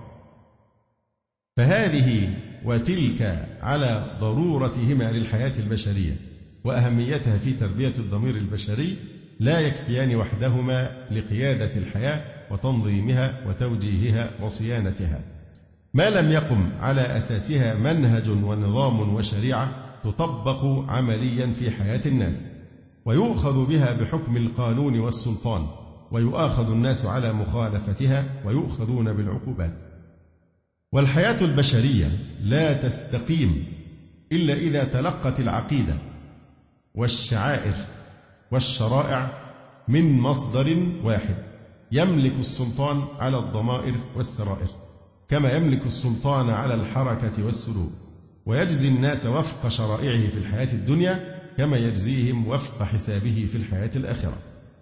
فهذه وتلك على ضرورتهما للحياة البشرية وأهميتها في تربية الضمير البشري لا يكفيان وحدهما لقيادة الحياة وتنظيمها وتوجيهها وصيانتها، ما لم يقم على أساسها منهج ونظام وشريعة تطبق عمليا في حياة الناس ويؤخذ بها بحكم القانون والسلطان، ويؤاخذ الناس على مخالفتها ويؤخذون بالعقوبات. والحياة البشرية لا تستقيم إلا إذا تلقت العقيدة والشعائر والشرائع من مصدر واحد يملك السلطان على الضمائر والسرائر، كما يملك السلطان على الحركة والسلوك، ويجزي الناس وفق شرائعه في الحياة الدنيا كما يجزيهم وفق حسابه في الحياة الآخرة.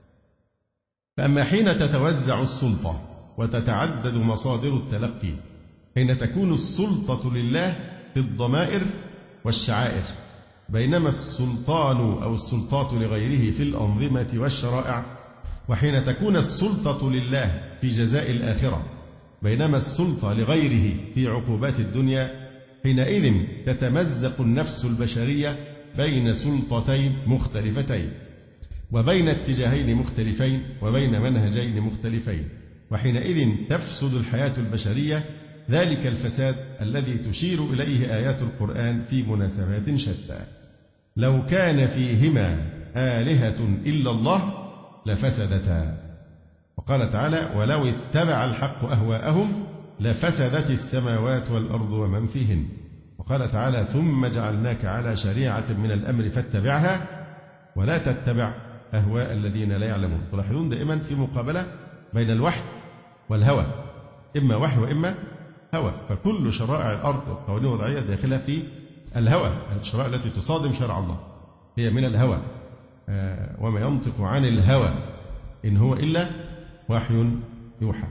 فأما حين تتوزع السلطة وتتعدد مصادر التلقي، حين تكون السلطة لله في الضمائر والشعائر، بينما السلطان أو السلطات لغيره في الأنظمة والشرائع، وحين تكون السلطة لله في جزاء الآخرة، بينما السلطة لغيره في عقوبات الدنيا، حينئذ تتمزق النفس البشرية بين سلطتين مختلفتين، وبين اتجاهين مختلفين، وبين منهجين مختلفين، وحينئذ تفسد الحياة البشرية ذلك الفساد الذي تشير إليه آيات القرآن في مناسبات شتى. لو كان فيهما آلهة إلا الله لفسدتا. وقال تعالى: ولو اتبع الحق أهواءهم لفسدت السماوات والأرض ومن فيهن. وقال تعالى: ثم جعلناك على شريعة من الأمر فاتبعها ولا تتبع أهواء الذين لا يعلمون. تلاحظون دائما في مقابلة بين الوحي والهوى، إما وحي وإما هوى، فكل شرائع الأرض والقوانين الوضعية داخلها في الهوى. الشرائع التي تصادم شرع الله هي من الهوى، وما ينطق عن الهوى إن هو إلا وحي يوحى.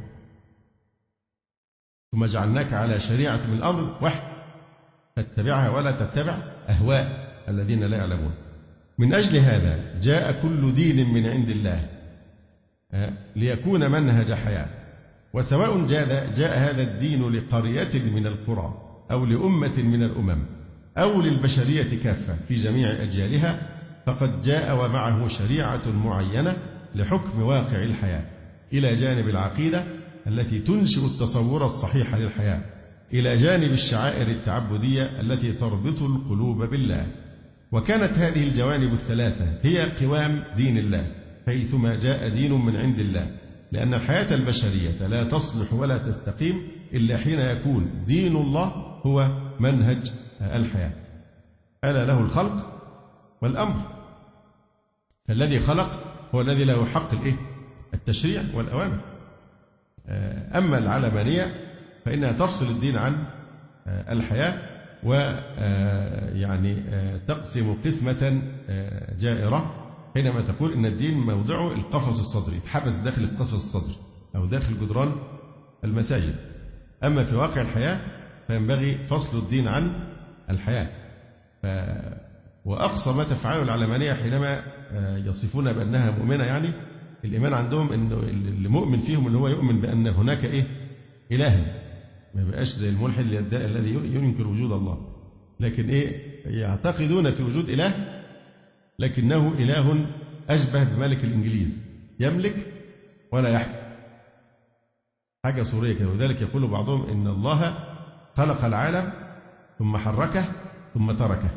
ثم جعلناك على شريعة من الأمر وحي فاتبعها ولا تتبع أهواء الذين لا يعلمون. من أجل هذا جاء كل دين من عند الله ليكون منهج حياة، وسواء جاء هذا الدين لقرية من القرى أو لأمة من الأمم أو للبشرية كافة في جميع أجيالها، فقد جاء ومعه شريعة معينة لحكم واقع الحياة، إلى جانب العقيدة التي تنشئ التصور الصحيح للحياة، إلى جانب الشعائر التعبدية التي تربط القلوب بالله. وكانت هذه الجوانب الثلاثة هي قوام دين الله حيثما جاء دين من عند الله، لأن الحياة البشرية لا تصلح ولا تستقيم إلا حين يكون دين الله هو منهج الحياة. ألا له الخلق والأمر، فالذي خلق هو الذي له حق التشريع والأوامر. أما العلمانية فإنها تفصل الدين عن الحياة، ويعني تقسم قسمة جائرة حينما تقول إن الدين موضعه القفص الصدري، يتحبس داخل القفص الصدري أو داخل جدران المساجد. أما في واقع الحياة فينبغي فصل الدين عن الحياة. وأقصى ما تفعله العلمانية حينما يصفون بأنها مؤمنة، يعني الإيمان عندهم إنه اللي مؤمن فيهم اللي هو يؤمن بأن هناك إله، ما بقاش زي الملحد الذي ينكر وجود الله، لكن يعتقدون في وجود إله لكنه إله أشبه بملك الإنجليز، يملك ولا يحكم، حاجة صورية كده. وذلك يقول بعضهم إن الله خلق العالم ثم حركه ثم تركه،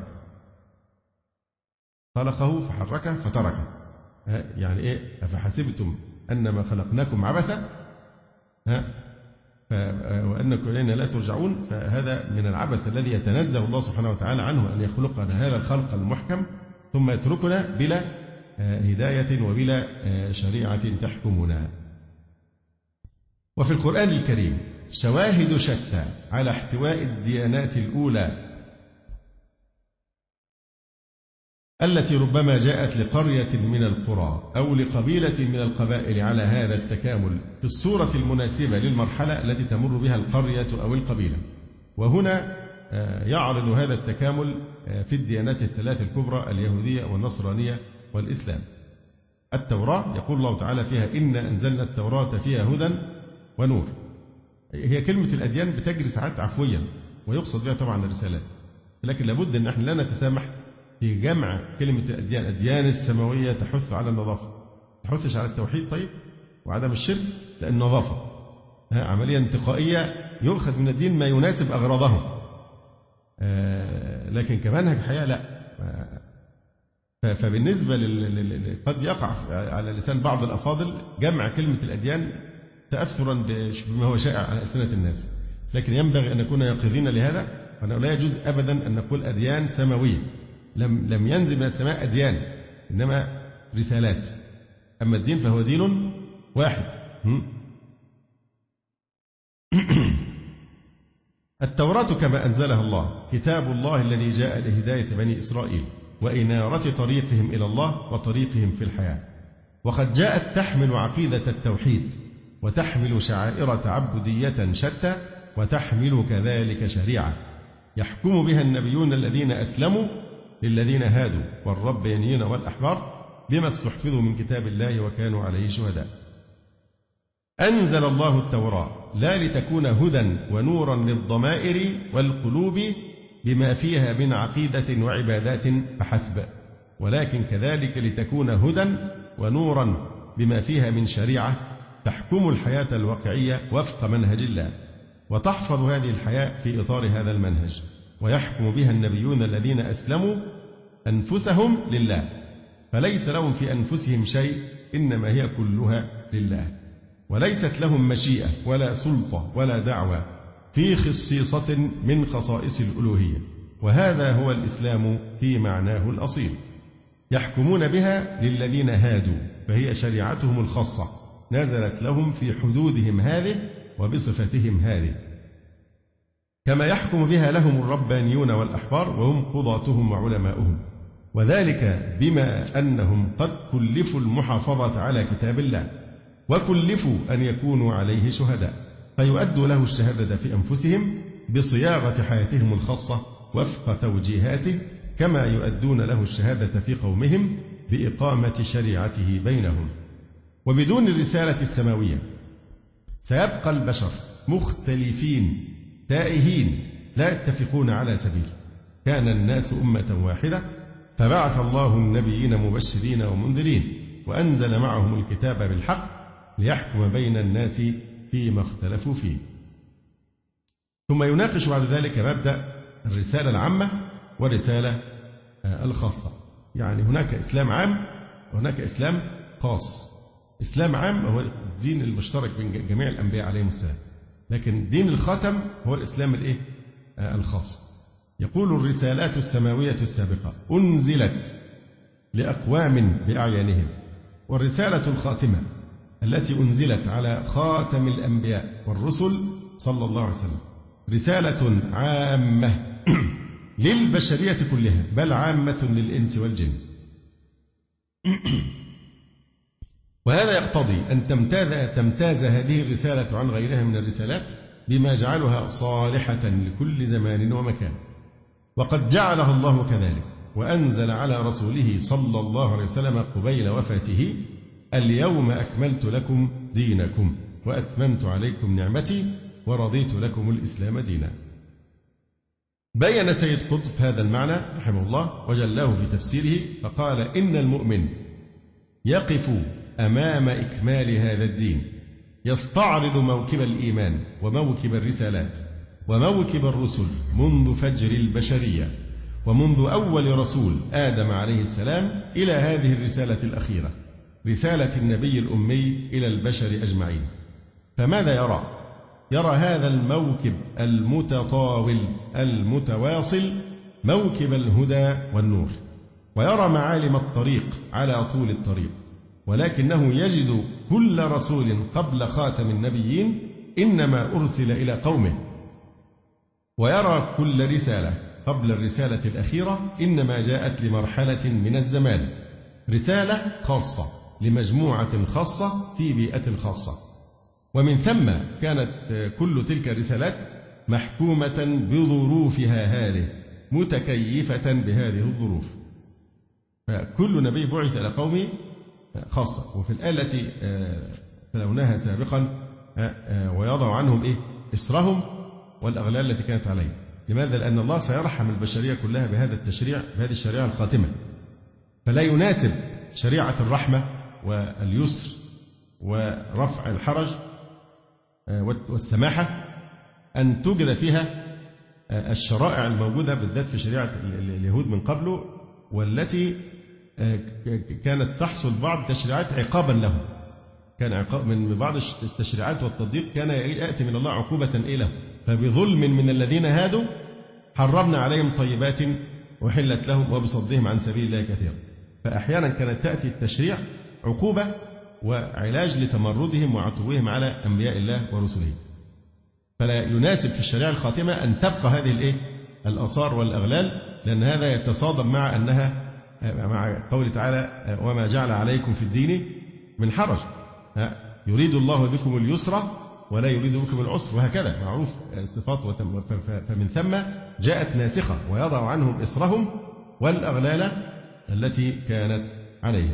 خلقه فحركه فتركه. يعني إيه؟ أفحسبتم أنما خلقناكم عبثا وأنكم إلينا لا ترجعون. فهذا من العبث الذي يتنزه الله سبحانه وتعالى عنه، أن يخلقنا هذا الخلق المحكم ثم يتركنا بلا هداية وبلا شريعة تحكمنا. وفي القرآن الكريم شواهد شتى على احتواء الديانات الأولى التي ربما جاءت لقرية من القرى أو لقبيلة من القبائل على هذا التكامل في الصورة المناسبة للمرحلة التي تمر بها القرية أو القبيلة. وهنا يعرض هذا التكامل في الديانات الثلاث الكبرى، اليهودية والنصرانية والإسلام. التوراة يقول الله تعالى فيها: إنا أنزلنا التوراة فيها هدى ونور. هي كلمة الأديان بتجري ساعات عفويا ويقصد بها طبعا الرسالات، لكن لابد أن احنا لا نتسامح في جمع كلمة الأديان. الأديان السماوية تحث على النظافة، تحثش على التوحيد طيب وعدم الشرك، لأن النظافة عملية انتقائية يؤخذ من الدين ما يناسب أغراضه، لكن كمنهج حياة لا. فبالنسبة قد يقع على لسان بعض الأفاضل جمع كلمة الأديان تأثرا بما هو شائع على ألسنة الناس، لكن ينبغي أن نكون يقظين لهذا، وأنه لا يجوز أبدا أن نقول أديان سماوية. لم ينزل من السماء أديان، إنما رسالات. أما الدين فهو دين واحد. التوراة كما أنزلها الله كتاب الله الذي جاء لهداية بني إسرائيل وإنارة طريقهم إلى الله وطريقهم في الحياة، وقد جاءت تحمل عقيدة التوحيد وتحمل شعائر تعبدية شتى، وتحمل كذلك شريعة يحكم بها النبيون الذين أسلموا للذين هادوا والربانيين والأحبار بما استحفظوا من كتاب الله وكانوا عليه شهداء. أنزل الله التوراة لا لتكون هدى ونورا للضمائر والقلوب بما فيها من عقيدة وعبادات فحسب، ولكن كذلك لتكون هدى ونورا بما فيها من شريعة تحكم الحياة الواقعية وفق منهج الله، وتحفظ هذه الحياة في إطار هذا المنهج، ويحكم بها النبيون الذين أسلموا أنفسهم لله، فليس لهم في أنفسهم شيء، إنما هي كلها لله، وليست لهم مشيئة ولا سلطة ولا دعوة في خصيصة من خصائص الألوهية. وهذا هو الإسلام في معناه الأصيل. يحكمون بها للذين هادوا، فهي شريعتهم الخاصة نزلت لهم في حدودهم هذه وبصفتهم هذه، كما يحكم بها لهم الربانيون والأحبار وهم قضاتهم وعلماؤهم، وذلك بما أنهم قد كلفوا المحافظة على كتاب الله، وكلفوا أن يكونوا عليه شهداء، فيؤدوا له الشهادة في أنفسهم بصياغة حياتهم الخاصة وفق توجيهاته، كما يؤدون له الشهادة في قومهم بإقامة شريعته بينهم. وبدون الرسالة السماوية سيبقى البشر مختلفين تائهين لا يتفقون على سبيل. كان الناس أمة واحدة فبعث الله النبيين مبشرين ومنذرين وأنزل معهم الكتاب بالحق ليحكم بين الناس فيما اختلفوا فيه. ثم يناقش بعد ذلك مبدأ الرسالة العامة والرسالة الخاصة. يعني هناك إسلام عام وهناك إسلام خاص. إسلام عام هو الدين المشترك بين جميع الأنبياء عليهم السلام، لكن دين الخاتم هو الإسلام الخاص. يقول الرسالات السماوية السابقة أنزلت لأقوام بأعيانهم، والرسالة الخاتمة التي أنزلت على خاتم الأنبياء والرسل صلى الله عليه وسلم رسالة عامة للبشرية كلها، بل عامة للإنس والجن. وهذا يقتضي أن تمتاز هذه الرسالة عن غيرها من الرسالات بما جعلها صالحة لكل زمان ومكان، وقد جعلها الله كذلك، وأنزل على رسوله صلى الله عليه وسلم قبيل وفاته: اليوم أكملت لكم دينكم وأتممت عليكم نعمتي ورضيت لكم الإسلام دينا. بين سيد قطب هذا المعنى رحمه الله وجلاه في تفسيره، فقال: إن المؤمن يقف أمام إكمال هذا الدين، يستعرض موكب الإيمان وموكب الرسالات وموكب الرسل منذ فجر البشرية ومنذ أول رسول آدم عليه السلام إلى هذه الرسالة الأخيرة، رسالة النبي الأمي إلى البشر أجمعين. فماذا يرى؟ يرى هذا الموكب المتطاول المتواصل موكب الهدى والنور، ويرى معالم الطريق على طول الطريق، ولكنه يجد كل رسول قبل خاتم النبيين إنما أرسل إلى قومه، ويرى كل رسالة قبل الرسالة الأخيرة إنما جاءت لمرحلة من الزمان، رسالة خاصة لمجموعة خاصة في بيئة خاصة. ومن ثم كانت كل تلك الرسالات محكومة بظروفها هذه، متكيفة بهذه الظروف. فكل نبي بعث إلى قومه خاصة. وفي الآية التي تلوناها سابقا ويضع عنهم إسرهم والأغلال التي كانت عليهم. لماذا؟ لأن الله سيرحم البشرية كلها بهذا التشريع، بهذه الشريعة الخاتمة، فلا يناسب شريعة الرحمة واليسر ورفع الحرج والسماحة أن توجد فيها الشرائع الموجودة بالذات في شريعة اليهود من قبله، والتي كانت تحصل بعض تشريعات عقابا لهم. كان عقاب من بعض التشريعات والتضييق كان يأتي من الله عقوبة له. فبظلم من الذين هادوا حرمنا عليهم طيبات وحلت لهم وبصدهم عن سبيل الله كثيرا. فأحيانا كانت تأتي التشريع عقوبة وعلاج لتمردهم وعتوهم على أنبياء الله ورسله. فلا يناسب في الشريعة الخاتمة أن تبقى هذه الآثار والأغلال، لأن هذا يتصادم مع أنها مع قوله تعالى وما جعل عليكم في الدين من حرج، يريد الله بكم اليسر ولا يريد بكم العسر، وهكذا معروف صفات. فمن ثم جاءت ناسخة ويضع عنهم إسرهم والأغلال التي كانت عليهم.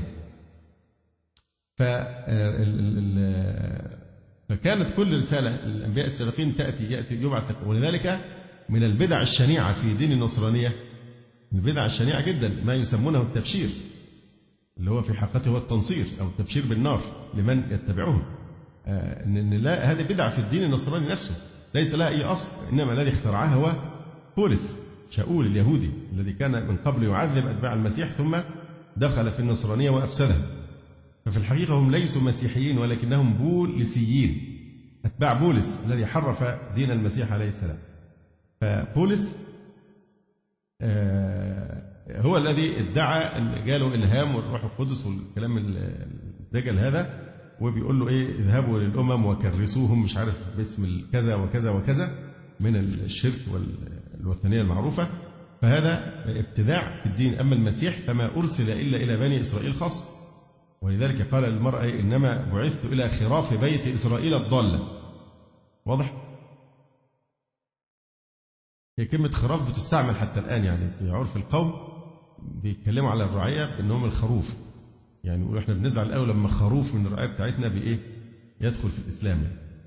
فكانت كل رسالة الأنبياء السابقين يأتي يبعث. ولذلك من البدع الشنيعة في دين النصرانية، من البدع الشنيعة جدا ما يسمونه التبشير، اللي هو في حقيقته هو التنصير أو التبشير بالنار لمن يتبعهم. إن لا، هذه بدعة في الدين النصراني نفسه ليس لها أي أصل، إنما الذي اخترعها هو بولس شاؤول اليهودي الذي كان من قبل يعذب أتباع المسيح ثم دخل في النصرانية وأفسدها. ففي الحقيقة هم ليسوا مسيحيين ولكنهم بولسيين، أتباع بولس الذي حرف دين المسيح عليه السلام. فبولس هو الذي ادعى أن جاله إلهام والروح القدس والكلام الدجل هذا، وبيقول له اذهبوا للأمم وكرسوهم مش عارف باسم كذا وكذا وكذا من الشرك والوثنية المعروفة. فهذا ابتداع في الدين. أما المسيح فما أرسل إلا إلى بني إسرائيل خاصة، ولذلك قال للمرأة إنما بعثت إلى خراف بيت إسرائيل الضالة. واضح؟ هي كلمة خراف بتستعمل حتى الآن، يعني في عرف القوم بيتكلموا على الرعية بأنهم الخروف، يعني يقولوا إحنا بنزعل الأول لما خروف من الرعية بتاعتنا يدخل في الإسلام.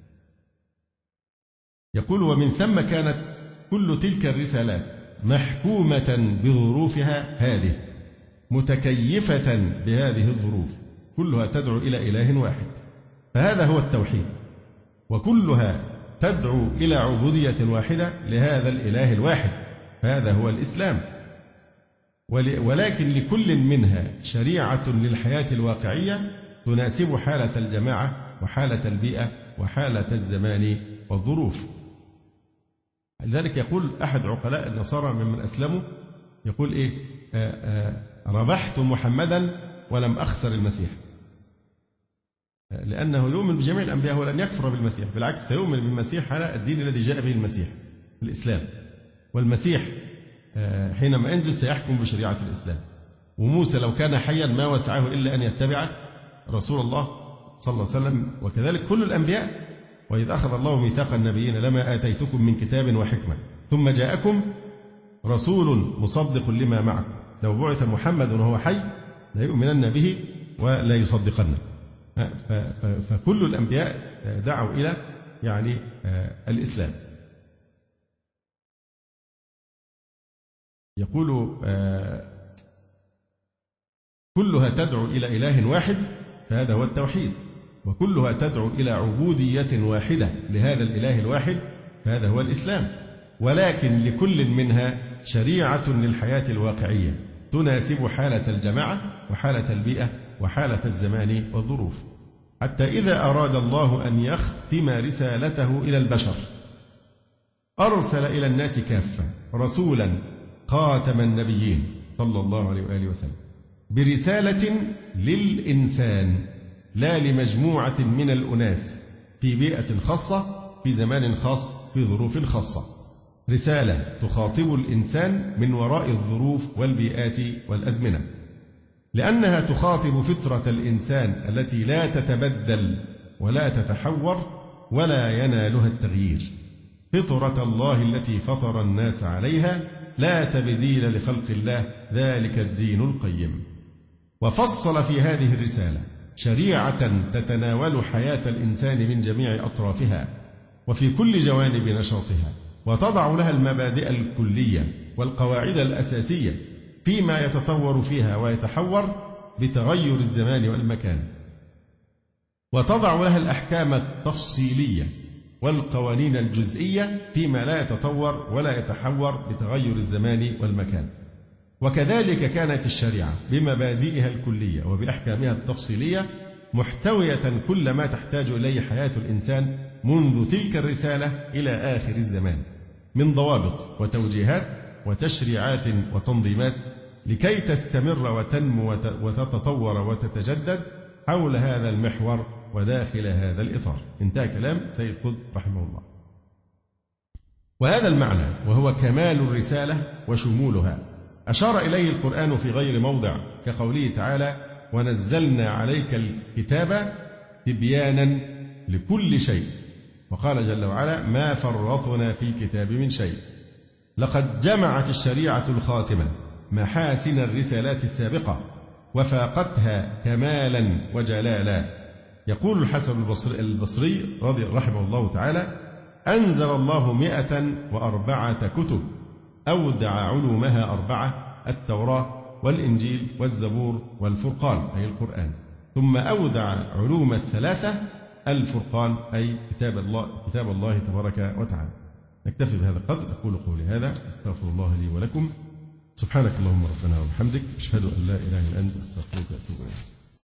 يقول ومن ثم كانت كل تلك الرسالات محكومة بظروفها هذه، متكيفة بهذه الظروف، كلها تدعو إلى إله واحد، فهذا هو التوحيد، وكلها تدعو إلى عبودية واحدة لهذا الإله الواحد، فهذا هو الإسلام. ولكن لكل منها شريعة للحياة الواقعية تناسب حالة الجماعة وحالة البيئة وحالة الزمان والظروف. لذلك يقول أحد عقلاء النصارى ممن أسلموا، يقول ربحت محمدا ولم أخسر المسيح، لأنه يؤمن بجميع الأنبياء ولن يكفر بالمسيح، بالعكس سيؤمن بالمسيح على الدين الذي جاء به المسيح، الإسلام. والمسيح حينما ينزل سيحكم بشريعة الإسلام. وموسى لو كان حيا ما وسعه إلا أن يتبع رسول الله صلى الله عليه وسلم، وكذلك كل الأنبياء. وإذ أخذ الله ميثاق النبيين لما آتيتكم من كتاب وحكمة ثم جاءكم رسول مصدق لما معكم لو بعث محمد وهو حي لا يؤمنن به ولا يصدقنه. فكل الأنبياء دعوا إلى الإسلام. يقول كلها تدعو إلى إله واحد فهذا هو التوحيد، وكلها تدعو إلى عبودية واحدة لهذا الإله الواحد فهذا هو الإسلام. ولكن لكل منها شريعة للحياة الواقعية تناسب حالة الجماعة وحالة البيئة وحالة الزمان والظروف، حتى إذا أراد الله أن يختم رسالته إلى البشر أرسل إلى الناس كافة رسولا خاتم النبيين صلى الله عليه وآله وسلم برسالة للإنسان لا لمجموعة من الأناس في بيئة خاصة في زمان خاص في ظروف خاصة، رسالة تخاطب الإنسان من وراء الظروف والبيئات والأزمنة، لأنها تخاطب فطرة الإنسان التي لا تتبدل ولا تتحور ولا ينالها التغيير، فطرة الله التي فطر الناس عليها لا تبديل لخلق الله ذلك الدين القيم. وفصل في هذه الرسالة شريعة تتناول حياة الإنسان من جميع أطرافها وفي كل جوانب نشاطها، وتضع لها المبادئ الكلية والقواعد الأساسية فيما يتطور فيها ويتحور بتغير الزمان والمكان، وتضع لها الأحكام التفصيلية والقوانين الجزئية فيما لا يتطور ولا يتحور بتغير الزمان والمكان. وكذلك كانت الشريعة بمبادئها الكلية وبأحكامها التفصيلية محتوية كل ما تحتاج إليه حياة الإنسان منذ تلك الرسالة إلى آخر الزمان من ضوابط وتوجيهات وتشريعات وتنظيمات لكي تستمر وتنمو وتتطور وتتجدد حول هذا المحور وداخل هذا الإطار. انتهى كلام سيد قطب رحمه الله. وهذا المعنى وهو كمال الرسالة وشمولها أشار إليه القرآن في غير موضع كقوله تعالى: ونزلنا عليك الكتاب تبيانا لكل شيء، وقال جل وعلا: ما فرطنا في الكتاب من شيء. لقد جمعت الشريعة الخاتمة محاسن الرسالات السابقة وفاقتها كمالا وجلالا. يقول الحسن البصري رضي رحمه الله تعالى: أنزل الله 104 كتب أودع علومها 4: التوراة والإنجيل والزبور والفرقان أي القرآن، ثم أودع علوم 3: الفرقان أي كتاب الله تبارك وتعالى. نكتفي بهذا القدر. أقول قولي هذا أستغفر الله لي ولكم. سبحانك اللهم ربنا وبحمدك أشهد أن لا إله إلا أنت أستغفرك وأتوب إليك.